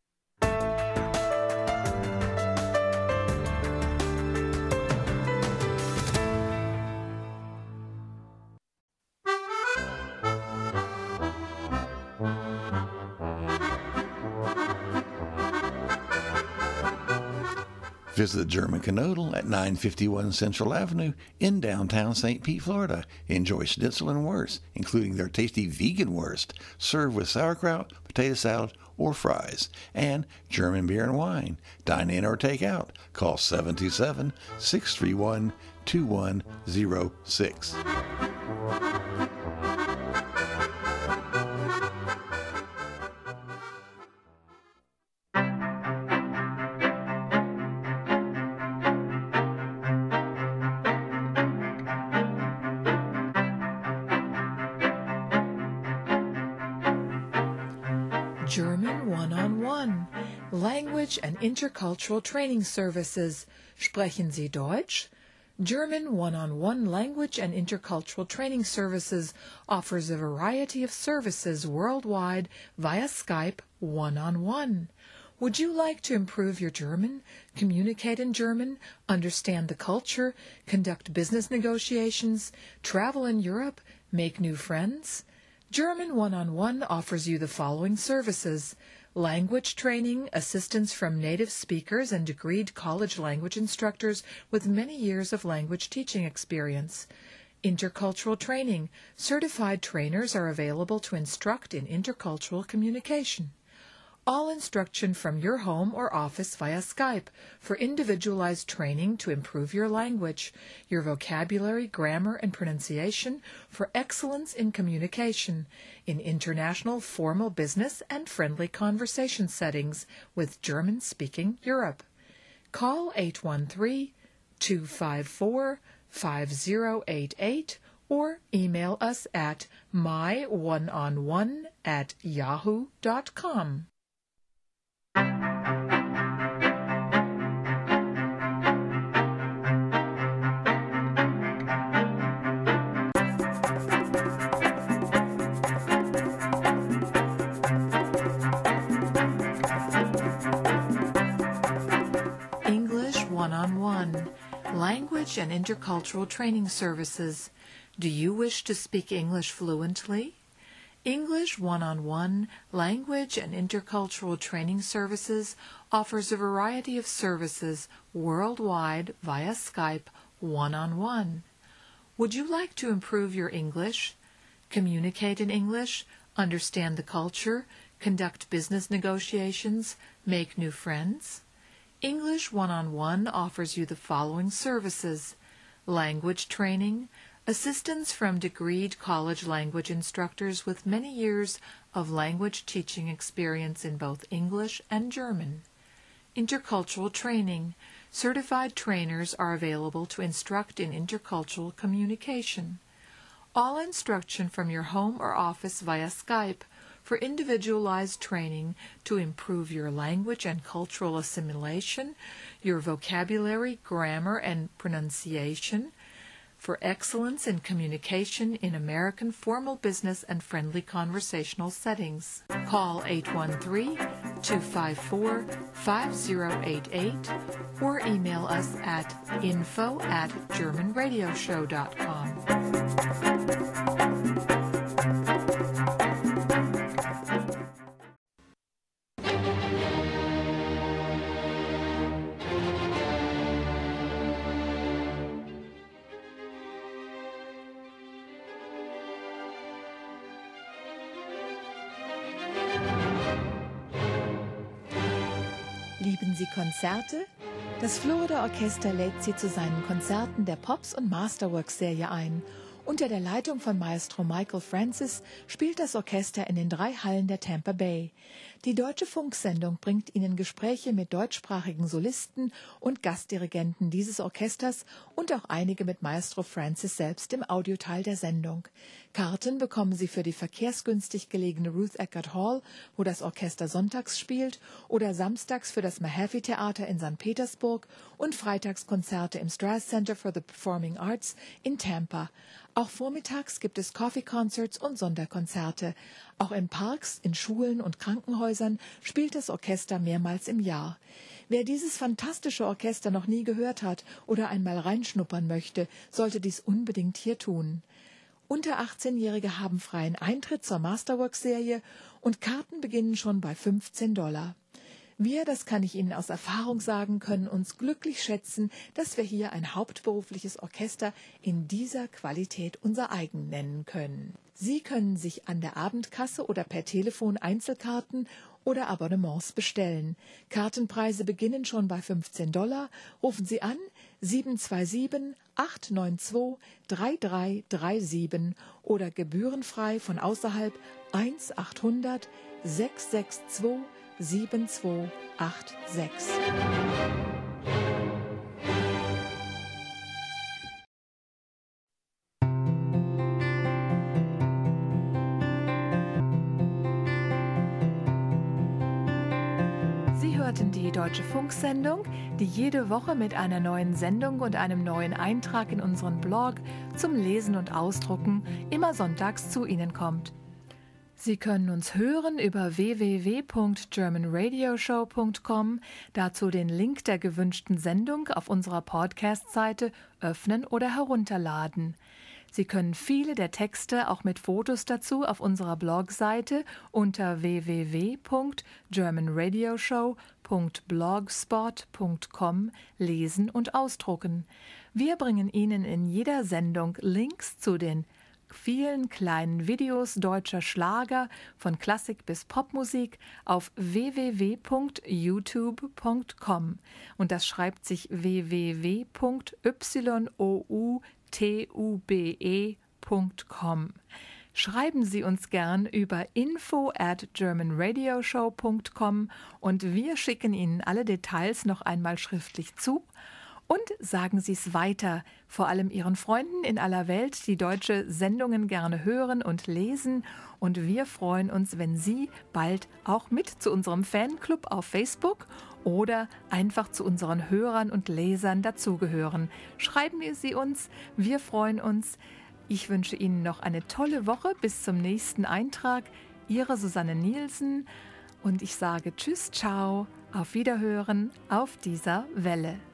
Visit the German Canodal at nine fifty-one Central Avenue in downtown Saint Pete, Florida. Enjoy schnitzel and wurst, including their tasty vegan wurst, served with sauerkraut, potato salad, or fries, and German beer and wine. Dine in or take out. Call seven two seven, six three one, two one zero six. German One-on-One, Language and Intercultural Training Services. Sprechen Sie Deutsch? German One-on-One Language and Intercultural Training Services offers a variety of services worldwide via Skype one-on-one. Would you like to improve your German, communicate in German, understand the culture, conduct business negotiations, travel in Europe, make new friends? German One-on-One offers you the following services: language training, assistance from native speakers and degreed college language instructors with many years of language teaching experience. Intercultural training, certified trainers are available to instruct in intercultural communication. All instruction from your home or office via Skype for individualized training to improve your language, your vocabulary, grammar, and pronunciation for excellence in communication in international formal business and friendly conversation settings with German-speaking Europe. Call eight one three, two five four, five zero eight eight or email us at my one on one at yahoo dot com. English One-on-One, Language and Intercultural Training Services. Do you wish to speak English fluently? English One-on-One, Language and Intercultural Training Services offers a variety of services worldwide via Skype one-on-one. Would you like to improve your English, communicate in English, understand the culture, conduct business negotiations, make new friends? English One-on-One offers you the following services: language training, assistance from degreed college language instructors with many years of language teaching experience in both English and German. Intercultural training, certified trainers are available to instruct in intercultural communication. All instruction from your home or office via Skype for individualized training to improve your language and cultural assimilation, your vocabulary, grammar, and pronunciation, for excellence in communication in American formal business and friendly conversational settings. Call eight one three, two five four, five zero eight eight or email us at info at german radio show dot com. Lieben Sie Konzerte? Das Florida Orchester lädt Sie zu seinen Konzerten der Pops- und Masterworks-Serie ein. Unter der Leitung von Maestro Michael Francis spielt das Orchester in den drei Hallen der Tampa Bay. Die Deutsche Funksendung bringt Ihnen Gespräche mit deutschsprachigen Solisten und Gastdirigenten dieses Orchesters und auch einige mit Maestro Francis selbst im Audioteil der Sendung. Karten bekommen Sie für die verkehrsgünstig gelegene Ruth Eckerd Hall, wo das Orchester sonntags spielt, oder samstags für das Mahaffey Theater in Sankt Petersburg und Freitagskonzerte im Strass Center for the Performing Arts in Tampa. Auch vormittags gibt es Coffee Concerts und Sonderkonzerte. Auch in Parks, in Schulen und Krankenhäusern spielt das Orchester mehrmals im Jahr. Wer dieses fantastische Orchester noch nie gehört hat oder einmal reinschnuppern möchte, sollte dies unbedingt hier tun. Unter achtzehnjährige haben freien Eintritt zur Masterworks-Serie und Karten beginnen schon bei fünfzehn Dollar. Wir, das kann ich Ihnen aus Erfahrung sagen, können uns glücklich schätzen, dass wir hier ein hauptberufliches Orchester in dieser Qualität unser eigen nennen können. Sie können sich an der Abendkasse oder per Telefon Einzelkarten oder Abonnements bestellen. Kartenpreise beginnen schon bei fünfzehn Dollar. Rufen Sie an sieben zwei sieben, acht neun zwei, drei drei drei sieben oder gebührenfrei von außerhalb eins achthundert, sechs sechs zwei, sieben zwei acht sechs. Sie hörten die Deutsche Funksendung, die jede Woche mit einer neuen Sendung und einem neuen Eintrag in unseren Blog zum Lesen und Ausdrucken immer sonntags zu Ihnen kommt. Sie können uns hören über w w w punkt german radio show punkt com, dazu den Link der gewünschten Sendung auf unserer Podcast-Seite öffnen oder herunterladen. Sie können viele der Texte auch mit Fotos dazu auf unserer Blogseite unter w w w punkt german radio show punkt blogspot punkt com lesen und ausdrucken. Wir bringen Ihnen in jeder Sendung Links zu den vielen kleinen Videos deutscher Schlager von Klassik bis Popmusik auf w w w punkt youtube punkt com und das schreibt sich w w w punkt youtube punkt com. Schreiben Sie uns gern über info at german radio show punkt com und wir schicken Ihnen alle Details noch einmal schriftlich zu. Und sagen Sie es weiter, vor allem Ihren Freunden in aller Welt, die deutsche Sendungen gerne hören und lesen. Und wir freuen uns, wenn Sie bald auch mit zu unserem Fanclub auf Facebook oder einfach zu unseren Hörern und Lesern dazugehören. Schreiben Sie uns, wir freuen uns. Ich wünsche Ihnen noch eine tolle Woche. Bis zum nächsten Eintrag. Ihre Susanne Nielsen. Und ich sage Tschüss, ciao, auf Wiederhören auf dieser Welle.